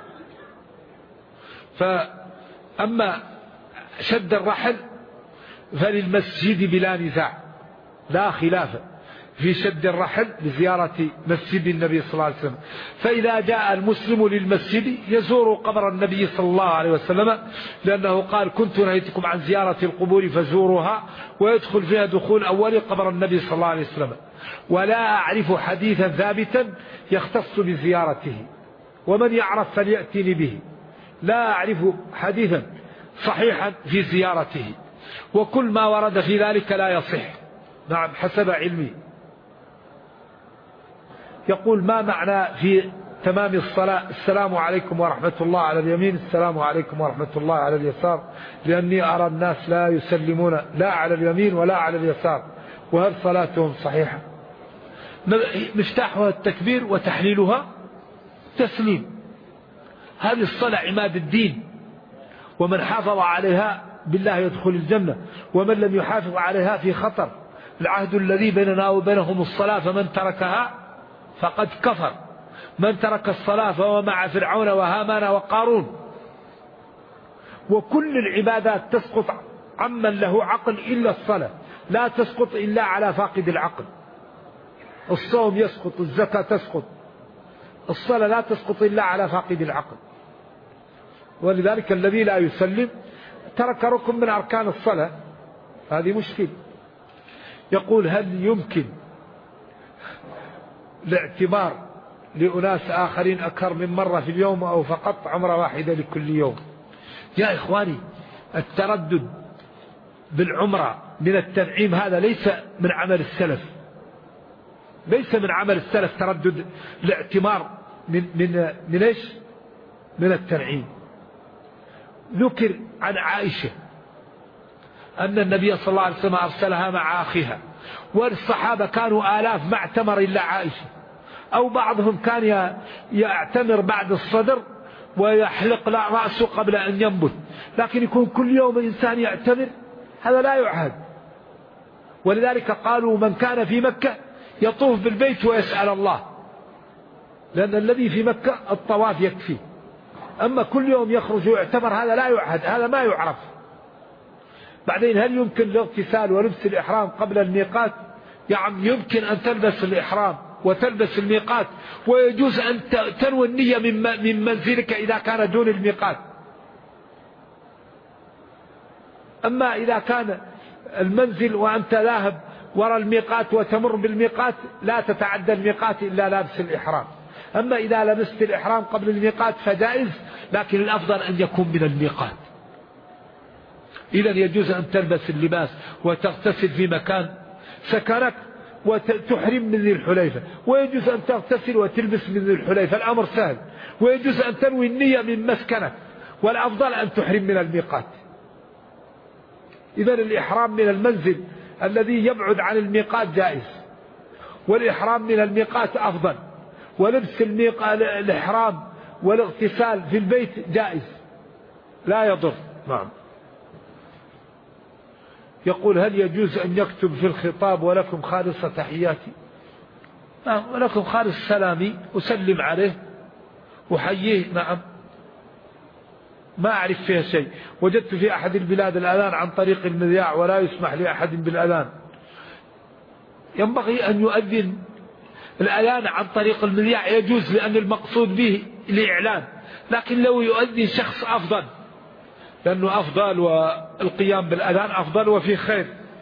فأما شد الرحل فللمسجد بلا نزاع، لا خلاف في شد الرحل لزيارة مسجد النبي صلى الله عليه وسلم. فإذا جاء المسلم للمسجد يزور قبر النبي صلى الله عليه وسلم، لأنه قال كنت نهيتكم عن زيارة القبور فزوروها، ويدخل فيها دخول أول قبر النبي صلى الله عليه وسلم. ولا أعرف حديثا ثابتا يختص بزيارته، ومن يعرف فليأتني به. لا أعرف حديثا صحيحا في زيارته، وكل ما ورد في ذلك لا يصح. نعم حسب علمي. يقول ما معنى في تمام الصلاة السلام عليكم ورحمة الله على اليمين، السلام عليكم ورحمة الله على اليسار، لأني أرى الناس لا يسلمون لا على اليمين ولا على اليسار، وهل صلاتهم صحيحة؟ مفتاحها التكبير وتحليلها تسليم. هذه الصلاة عماد الدين، ومن حافظ عليها بالله يدخل الجنة، ومن لم يحافظ عليها في خطر. العهد الذي بيننا وبينهم الصلاة، فمن تركها فقد كفر. من ترك الصلاة فهو مع فرعون وهامان وقارون. وكل العبادات تسقط عمن له عقل إلا الصلاة، لا تسقط إلا على فاقد العقل. الصوم يسقط، الزكاة تسقط، الصلاة لا تسقط إلا على فاقد العقل. ولذلك الذي لا يسلم ترك ركن من أركان الصلاة، هذه مشكلة. يقول هل يمكن الاعتبار لأناس آخرين أكثر من مرة في اليوم أو فقط عمرة واحدة لكل يوم؟ يا إخواني، التردد بالعمرة من التنعيم هذا ليس من عمل السلف، ليس من عمل السلف تردد الاعتمار من إيش؟ من التنعيم. ذكر عن عائشة أن النبي صلى الله عليه وسلم أرسلها مع أخيها، والصحابة كانوا آلاف ما اعتمر إلا عائشة، أو بعضهم كان يعتمر بعد الصدر ويحلق رأسه قبل أن ينبت، لكن يكون كل يوم إنسان يعتمر هذا لا يعهد. ولذلك قالوا من كان في مكة يطوف بالبيت ويسأل الله، لأن الذي في مكة الطواف يكفي، أما كل يوم يخرج ويعتمر هذا لا يعهد، هذا ما يعرف. بعدين هل يمكن الاغتسال ولبس الإحرام قبل الميقات؟ يمكن أن تلبس الإحرام وتلبس الميقات، ويجوز أن تنوي النية من منزلك إذا كان دون الميقات. أما إذا كان المنزل وأنت ذاهب وراء الميقات وتمر بالميقات لا تتعدى الميقات إلا لابس الإحرام. أما إذا لبست الإحرام قبل الميقات فجائز، لكن الأفضل أن يكون من الميقات. إذا يجوز أن تلبس اللباس وتغتسل في مكان سكنك وتحرم من ذي الحليفة، ويجوز أن تغتسل وتلبس من ذي الحليفة، الأمر سهل. ويجوز أن تنوي النية من مسكنك، والأفضل أن تحرم من الميقات. إذا الإحرام من المنزل الذي يبعد عن الميقات جائز، والإحرام من الميقات أفضل، ولبس الإحرام والاغتسال في البيت جائز لا يضر. نعم. يقول هل يجوز أن يكتب في الخطاب ولكم خالص تحياتي؟ نعم، ولكم خالص سلامي، أسلم عليه وحييه. نعم، ما أعرف فيها شيء. وجدت في أحد البلاد الأذان عن طريق المذياع ولا يسمح لأحد بالأذان. ينبغي أن يؤذن الأذان عن طريق المذياع يجوز، لأن المقصود به الإعلان، لكن لو يؤذن شخص أفضل، لأنه أفضل والقيام بالأذان أفضل وفي خير.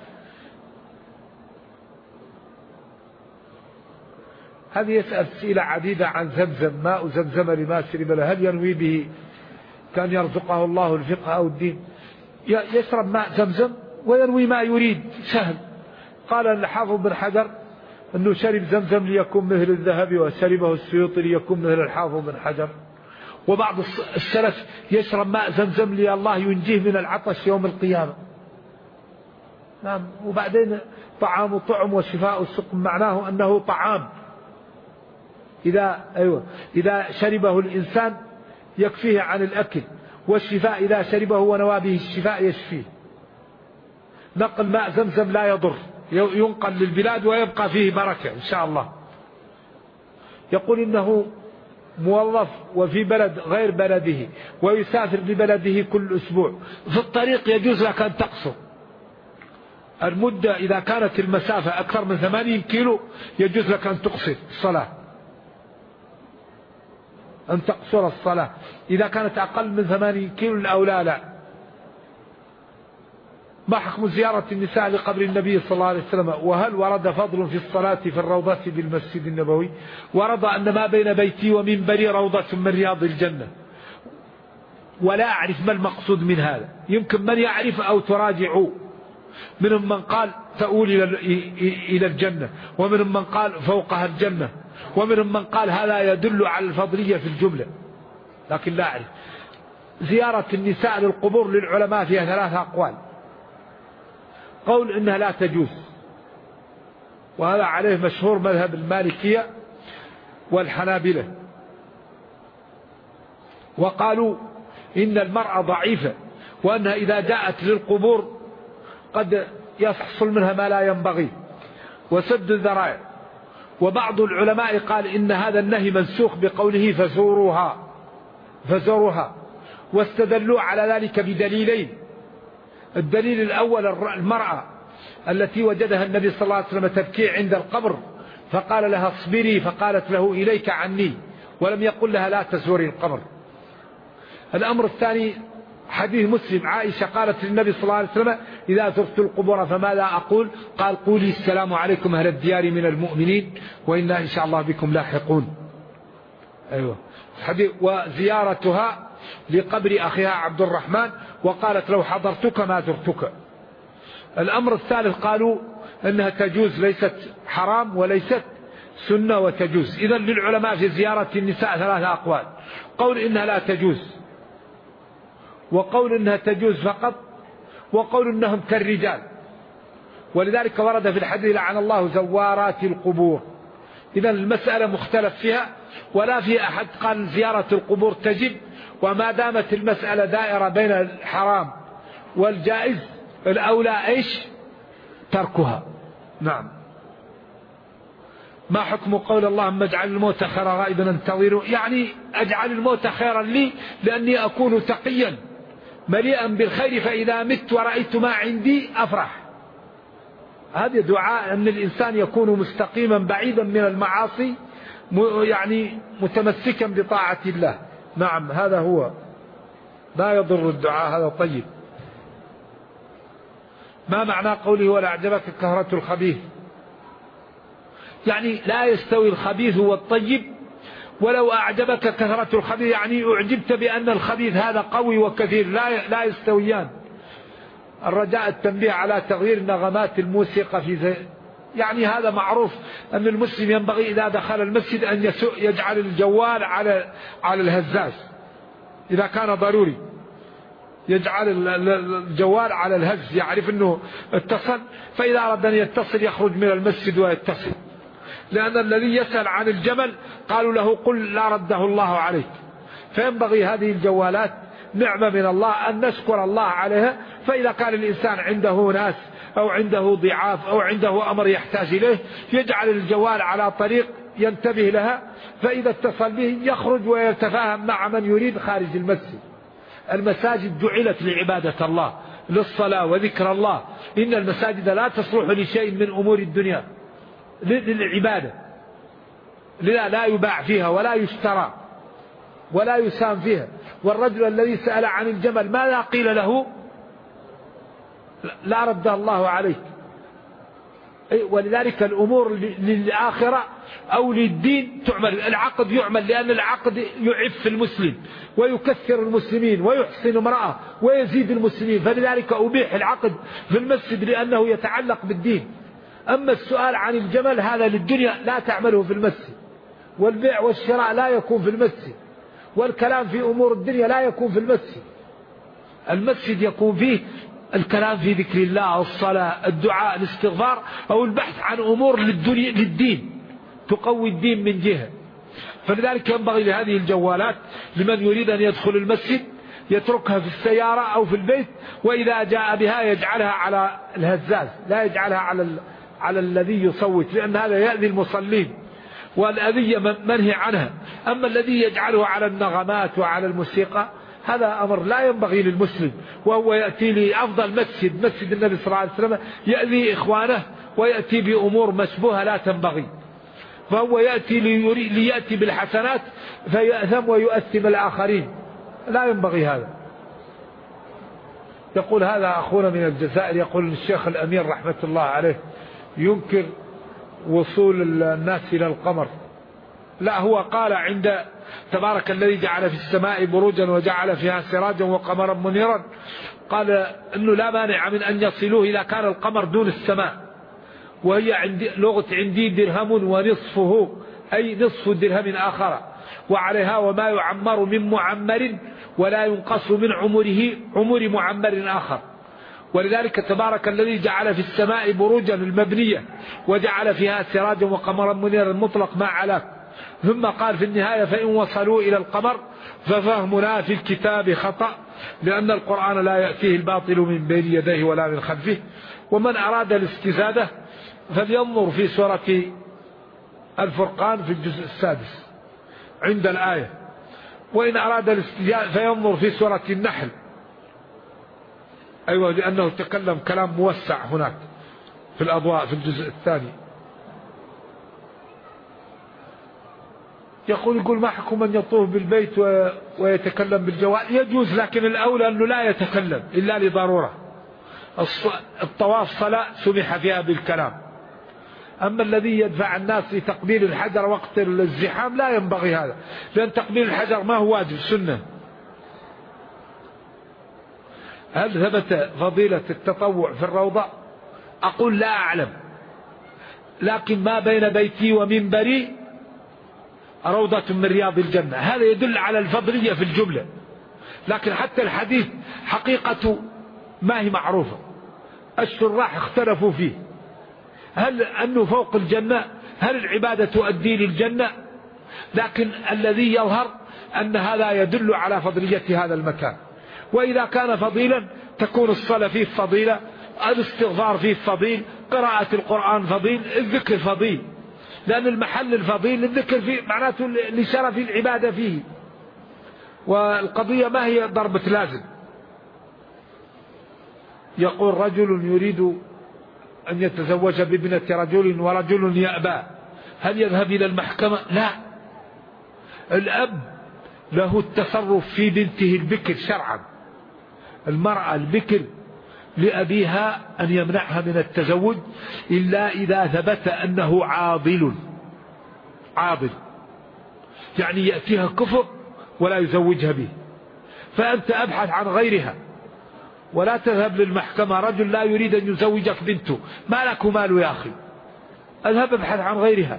هذه يسأل أسئلة عديدة عن زمزم، ماء زمزم لما شرب له، هل ينوي به كان يرزقه الله الفقه أو الدين؟ يشرب ماء زمزم وينوي ما يريد، سهل. قال الحافظ بن حجر أنه شرب زمزم ليكون مثل الذهب، وشربه السيوطي ليكون مثل الحافظ بن حجر. وبعض السلف يشرب ماء زمزم لي الله ينجيه من العطش يوم القيامة. نعم. وبعدين طعام طعم وشفاء السقم، معناه أنه طعام إذا شربه الإنسان يكفيه عن الأكل، والشفاء إذا شربه ونوى به الشفاء يشفيه. نقل ماء زمزم لا يضر، ينقل للبلاد ويبقى فيه بركة إن شاء الله. يقول إنه موظف وفي بلد غير بلده ويسافر لبلده كل أسبوع، في الطريق يجوز لك أن تقصر المدة. إذا كانت المسافة أكثر من 80 كيلو يجوز لك أن تقصر الصلاة، أن تقصر الصلاة. إذا كانت أقل من 80 كيلو الأولى لا. ما حكم زيارة النساء لقبر النبي صلى الله عليه وسلم؟ وهل ورد فضل في الصلاة في الروضة بالمسجد النبوي؟ ورد أن ما بين بيتي ومنبري روضة من رياض الجنة، ولا أعرف ما المقصود من هذا. يمكن من يعرف أو تراجعوا. منهم من قال تؤول إلى الجنة، ومنهم من قال فوقها الجنة، ومنهم من قال هذا يدل على الفضلية في الجملة، لكن لا أعرف. زيارة النساء للقبور للعلماء فيها 3 أقوال. قول إنها لا تجوز، وهذا عليه مشهور مذهب المالكية والحنابلة. وقالوا إن المرأة ضعيفة، وأنها إذا جاءت للقبور قد يحصل منها ما لا ينبغي، وسد الذرائع. وبعض العلماء قال إن هذا النهي منسوخ بقوله فزوروها، واستدلوا على ذلك بدليلين. الدليل الأول المرأة التي وجدها النبي صلى الله عليه وسلم تبكي عند القبر، فقال لها اصبري، فقالت له إليك عني، ولم يقل لها لا تزوري القبر. الأمر الثاني حديث مسلم، عائشة قالت للنبي صلى الله عليه وسلم إذا زرت القبور فماذا أقول؟ قال قولي السلام عليكم أهل الديار من المؤمنين وإنا إن شاء الله بكم لاحقون. أيوة. وزيارتها لقبر أخيها عبد الرحمن وقالت لو حضرتك ما زرتك. الأمر الثالث قالوا أنها تجوز، ليست حرام وليست سنة وتجوز. إذن للعلماء في زيارة النساء ثلاثة أقوال: قول إنها لا تجوز، وقول إنها تجوز فقط، وقول إنهم كالرجال. ولذلك ورد في الحديث لعن الله زوارات القبور. إذن المسألة مختلف فيها، ولا في أحد قال زيارة القبور تجب، وما دامت المسألة دائرة بين الحرام والجائز الأولى إيش؟ تركها. نعم. ما حكم قول اللهم اجعل الموت خيرا غائبا انتظروا؟ يعني اجعل الموت خيرا لي لأني أكون تقيا مليئا بالخير، فإذا مت ورأيت ما عندي أفرح. هذا دعاء أن الإنسان يكون مستقيما بعيدا من المعاصي، يعني متمسكا بطاعة الله. نعم هذا هو، لا يضر الدعاء، هذا طيب. ما معنى قوله ولا أعجبك كثرة الخبيث؟ يعني لا يستوي الخبيث والطيب. ولو أعجبك كثرة الخبيث يعني أعجبت بأن الخبيث هذا قوي وكثير، لا يستويان. الرجاء التنبيه على تغيير نغمات الموسيقى في يعني هذا معروف أن المسلم ينبغي إذا دخل المسجد أن يجعل الجوال على الهزاز إذا كان ضروري، يجعل الجوال على الهز، يعرف أنه اتصل، فإذا أراد أن يتصل يخرج من المسجد ويتصل. لأن الذي يسأل عن الجمل قالوا له قل لا رده الله عليك. فينبغي هذه الجوالات نعمة من الله أن نشكر الله عليها. فإذا كان الإنسان عنده ناس أو عنده ضعاف أو عنده أمر يحتاج إليه يجعل الجوال على طريق ينتبه لها، فإذا اتصل به يخرج ويتفاهم مع من يريد خارج المسجد. المساجد جعلت لعبادة الله، للصلاة وذكر الله. إن المساجد لا تصلح لشيء من أمور الدنيا، للعبادة. لا يباع فيها ولا يشترى ولا يسام فيها. والرجل الذي سأل عن الجمل ماذا قيل له؟ لا رد الله عليك. ولذلك الأمور للآخرة أو للدين تعمل. العقد يعمل لأن العقد يعف المسلم ويكثر المسلمين ويحسن امرأة ويزيد المسلمين، فلذلك أبيح العقد في المسجد لأنه يتعلق بالدين. أما السؤال عن الجمل هذا للدنيا لا تعمله في المسجد، والبيع والشراء لا يكون في المسجد، والكلام في أمور الدنيا لا يكون في المسجد. المسجد يكون فيه الكلام في ذكر الله، الصلاة، الدعاء، الاستغفار، أو البحث عن أمور للدين تقوي الدين من جهة. فلذلك ينبغي لهذه الجوالات لمن يريد أن يدخل المسجد يتركها في السيارة أو في البيت، وإذا جاء بها يجعلها على الهزاز، لا يجعلها على الذي يصوت، لأن هذا يأذي المصلين، والأذية منهي عنها. أما الذي يجعله على النغمات وعلى الموسيقى هذا أمر لا ينبغي للمسلم، وهو يأتي لأفضل مسجد النبي صلى الله عليه وسلم يأذي إخوانه ويأتي بأمور مشبوهة لا تنبغي. فهو يأتي ليأتي بالحسنات فيأثم ويؤثم الآخرين، لا ينبغي هذا. يقول هذا أخونا من الجزائر، يقول الشيخ الأمير رحمة الله عليه ينكر وصول الناس إلى القمر. لا، هو قال عند تبارك الذي جعل في السماء بروجا وجعل فيها سراجا وقمرا منيرا، قال أنه لا مانع من أن يصلوه إذا كان القمر دون السماء. وهي عندي لغة عندي درهم ونصفه، أي نصف درهم آخر، وعليها وما يعمر من معمر ولا ينقص من عمر معمر آخر. ولذلك تبارك الذي جعل في السماء بروجا المبنية وجعل فيها سراجا وقمرا منيرا مطلق ما علاك. ثم قال في النهاية فإن وصلوا إلى القمر ففهمنا في الكتاب خطأ، لأن القرآن لا يأتيه الباطل من بين يديه ولا من خلفه. ومن أراد الاستزادة فلينظر في سورة الفرقان في الجزء السادس عند الآية، وإن أراد الاستزادة فينظر في سورة النحل. أيوة، لأنه تكلم كلام موسع هناك في الأضواء في الجزء الثاني. يقول ما حكم من يطوف بالبيت ويتكلم بالجوال؟ يجوز، لكن الأولى أنه لا يتكلم إلا لضرورة. الطواف صلاة سمح فيها بالكلام. أما الذي يدفع الناس لتقبيل الحجر وقت الازدحام لا ينبغي هذا، لأن تقبيل الحجر ما هو واجب، سنة. هل ثبت فضيلة التطوع في الروضة؟ أقول لا أعلم، لكن ما بين بيتي ومنبري روضة من رياض الجنة، هذا يدل على الفضلية في الجملة. لكن حتى الحديث حقيقته ما هي معروفة، الشراح اختلفوا فيه، هل أنه فوق الجنة، هل العبادة تؤدي للجنة؟ لكن الذي يظهر أن هذا يدل على فضلية هذا المكان. وإذا كان فضيلا تكون الصلاة فيه فضيلة، الاستغفار فيه فضيل، قراءة القرآن فضيل، الذكر فضيل، لأن المحل الفضيل الذكر فيه معناته لشرف العبادة فيه. والقضية ما هي ضربة لازم. يقول رجل يريد أن يتزوج بابنة رجل ورجل يأبى، هل يذهب إلى المحكمة؟ لا، الأب له التصرف في بنته البكر شرعا. المرأة البكر لأبيها أن يمنعها من التزوج إلا إذا ثبت أنه عاضل، يعني يأتيها كفر ولا يزوجها به. فأنت أبحث عن غيرها ولا تذهب للمحكمة. رجل لا يريد أن يزوجك بنته، ما لك مال يا أخي، اذهب ابحث عن غيرها.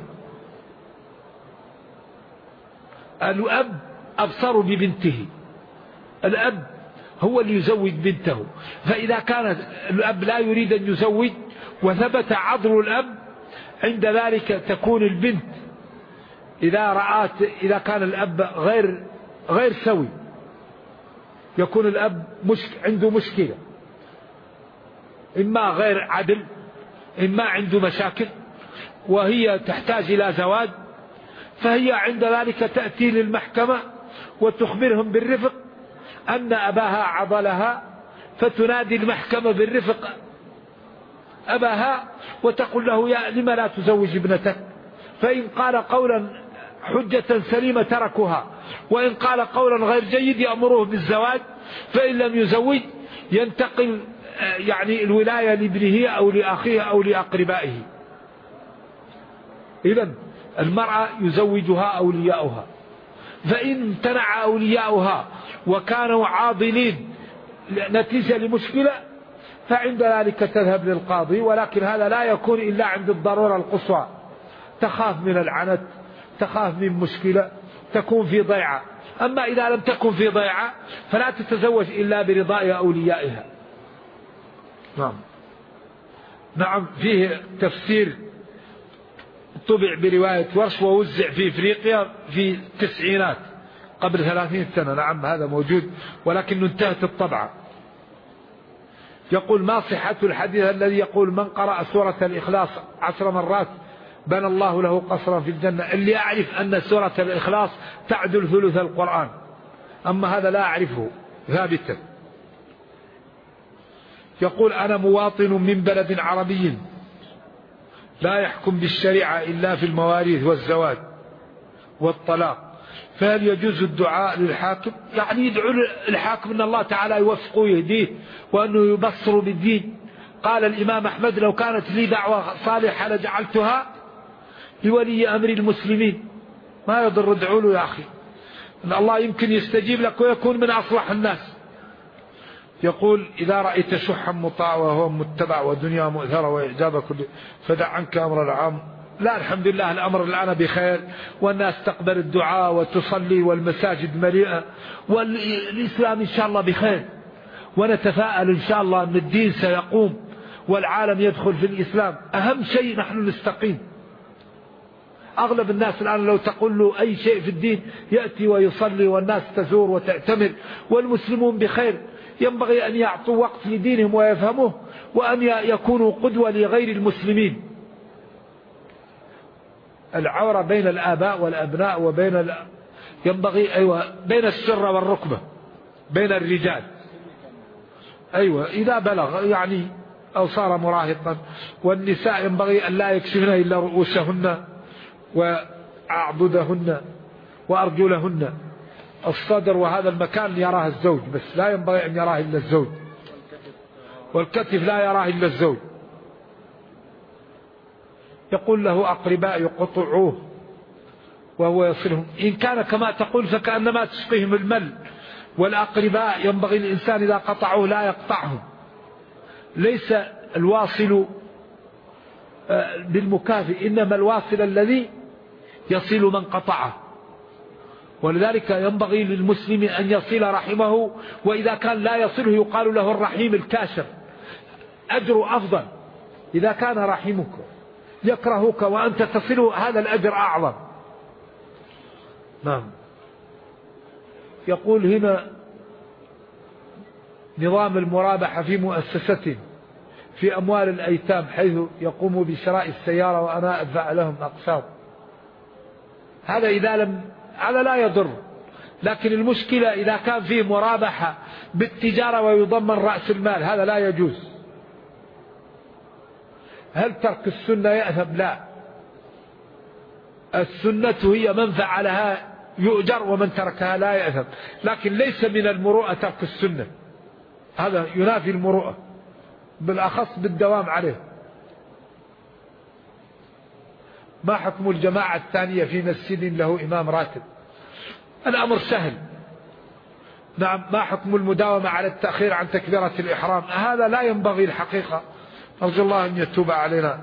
الأب أبصر ببنته، الأب هو اللي يزوج بنته. فإذا كان الأب لا يريد أن يزوج وثبت عضل الأب، عند ذلك تكون البنت إذا كان الأب غير سوي، يكون الأب عنده مشكلة، إما غير عدل، إما عنده مشاكل، وهي تحتاج إلى زواج. فهي عند ذلك تأتي للمحكمة وتخبرهم بالرفق أن أباها عضلها، فتنادي المحكمة بالرفق أباها وتقول له لما لا تزوج ابنتك؟ فإن قال قولا حجة سليمة تركها، وإن قال قولا غير جيد يأمره بالزواج. فإن لم يزوج ينتقل يعني الولاية لابنه أو لأخيه أو لأقربائه. إذن المرأة يزوجها أولياؤها، فإن امتنع أولياؤها وكانوا عاضلين نتيجة لمشكلة فعند ذلك تذهب للقاضي. ولكن هذا لا يكون إلا عند الضرورة القصوى، تخاف من العنت، تخاف من مشكلة، تكون في ضيعة. أما إذا لم تكن في ضيعة فلا تتزوج إلا برضاء أوليائها. نعم فيه تفسير طبع برواية ورش ووزع في إفريقيا في التسعينات قبل 30 سنة. نعم هذا موجود، ولكن انتهت الطبعة. يقول ما صحة الحديث الذي يقول من قرأ سورة الإخلاص 10 مرات بنى الله له قصرا في الجنة؟ اللي أعرف أن سورة الإخلاص تعدل ثلث القرآن، أما هذا لا أعرفه ثابتا. يقول أنا مواطن من بلد عربي لا يحكم بالشريعة إلا في المواريث والزواج والطلاق، فهل يجوز الدعاء للحاكم؟ يعني يدعو الحاكم أن الله تعالى يوفقه ويهديه وأنه يبصر بالدين. قال الإمام أحمد لو كانت لي دعوة صالحة لجعلتها لولي أمر المسلمين. ما يضر ادعوا له يا أخي، إن الله يمكن يستجيب لك ويكون من أصلح الناس. يقول إذا رأيت شحا مطاع وهو متبع ودنيا مؤثرة وإعجابك فدع عنك أمر العام. لا الحمد لله الأمر الآن بخير، والناس تقبل الدعاء وتصلي والمساجد مليئة، والإسلام إن شاء الله بخير، ونتفائل إن شاء الله أن الدين سيقوم والعالم يدخل في الإسلام. أهم شيء نحن نستقيم. أغلب الناس الآن لو تقول له أي شيء في الدين يأتي ويصلي والناس تزور وتأتمر والمسلمون بخير. ينبغي أن يعطوا وقت لدينهم ويفهموه، وأن يكونوا قدوة لغير المسلمين. العورة بين الآباء والأبناء وبين ينبغي بين السرة والركبة بين الرجال. إذا بلغ يعني أو صار مراهقا. والنساء ينبغي أن لا يكشفن إلا رؤوسهن وأعضدهن وأرجلهن الصدر، وهذا المكان يراه الزوج بس، لا ينبغي أن يراه إلا الزوج، والكتف لا يراه إلا الزوج. يقول له أقرباء يقطعوه وهو يصلهم، إن كان كما تقول فكأنما تسقيهم المل، والأقرباء ينبغي الإنسان إذا قطعوه لا يقطعهم، ليس الواصل بالمكافئ، إنما الواصل الذي يصل من قطعه. ولذلك ينبغي للمسلم أن يصل رحمه، وإذا كان لا يصله يقال له الرحيم الكاشر، أجر أفضل. إذا كان رحمك يكرهك وأنت تصله هذا الأجر أعظم. نعم. يقول هنا نظام المرابحة في مؤسسة في أموال الأيتام، حيث يقوم بشراء السيارة وأنا أدفع لهم أقساط. هذا إذا لم، هذا لا يضر، لكن المشكلة إذا كان فيه مرابحة بالتجارة ويضمن رأس المال، هذا لا يجوز. هل ترك السنة يأثم؟ لا، السنة هي من فعلها يؤجر ومن تركها لا يأثم، لكن ليس من المروءة ترك السنة، هذا ينافي المروءة، بالأخص بالدوام عليه. ما حكم الجماعة الثانية في مسجد له إمام راتب؟ الأمر سهل. نعم. ما حكم المداومة على التأخير عن تكبيرة الإحرام؟ هذا لا ينبغي الحقيقة، أرجو الله أن يتوب علينا.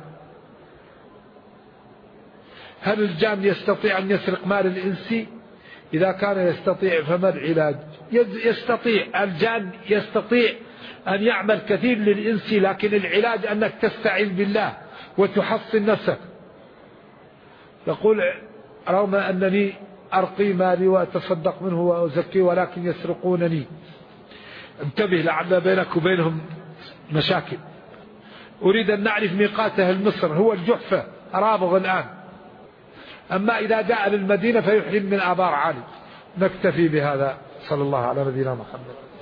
هل الجان يستطيع أن يسرق مال الإنس؟ إذا كان يستطيع فما العلاج؟ يستطيع الجان، يستطيع أن يعمل كثير للإنس، لكن العلاج أنك تستعين بالله وتحصن نفسك. يقول رغم أنني أرقي مالي وأتصدق منه وأزكيه ولكن يسرقونني، انتبه لعل بينك وبينهم مشاكل. أريد أن نعرف ميقات أهل مصر، هو الجحفة رابغ الآن، أما إذا جاء للمدينة فيحرم من آبار عالي. نكتفي بهذا، صلى الله على نبينا محمد.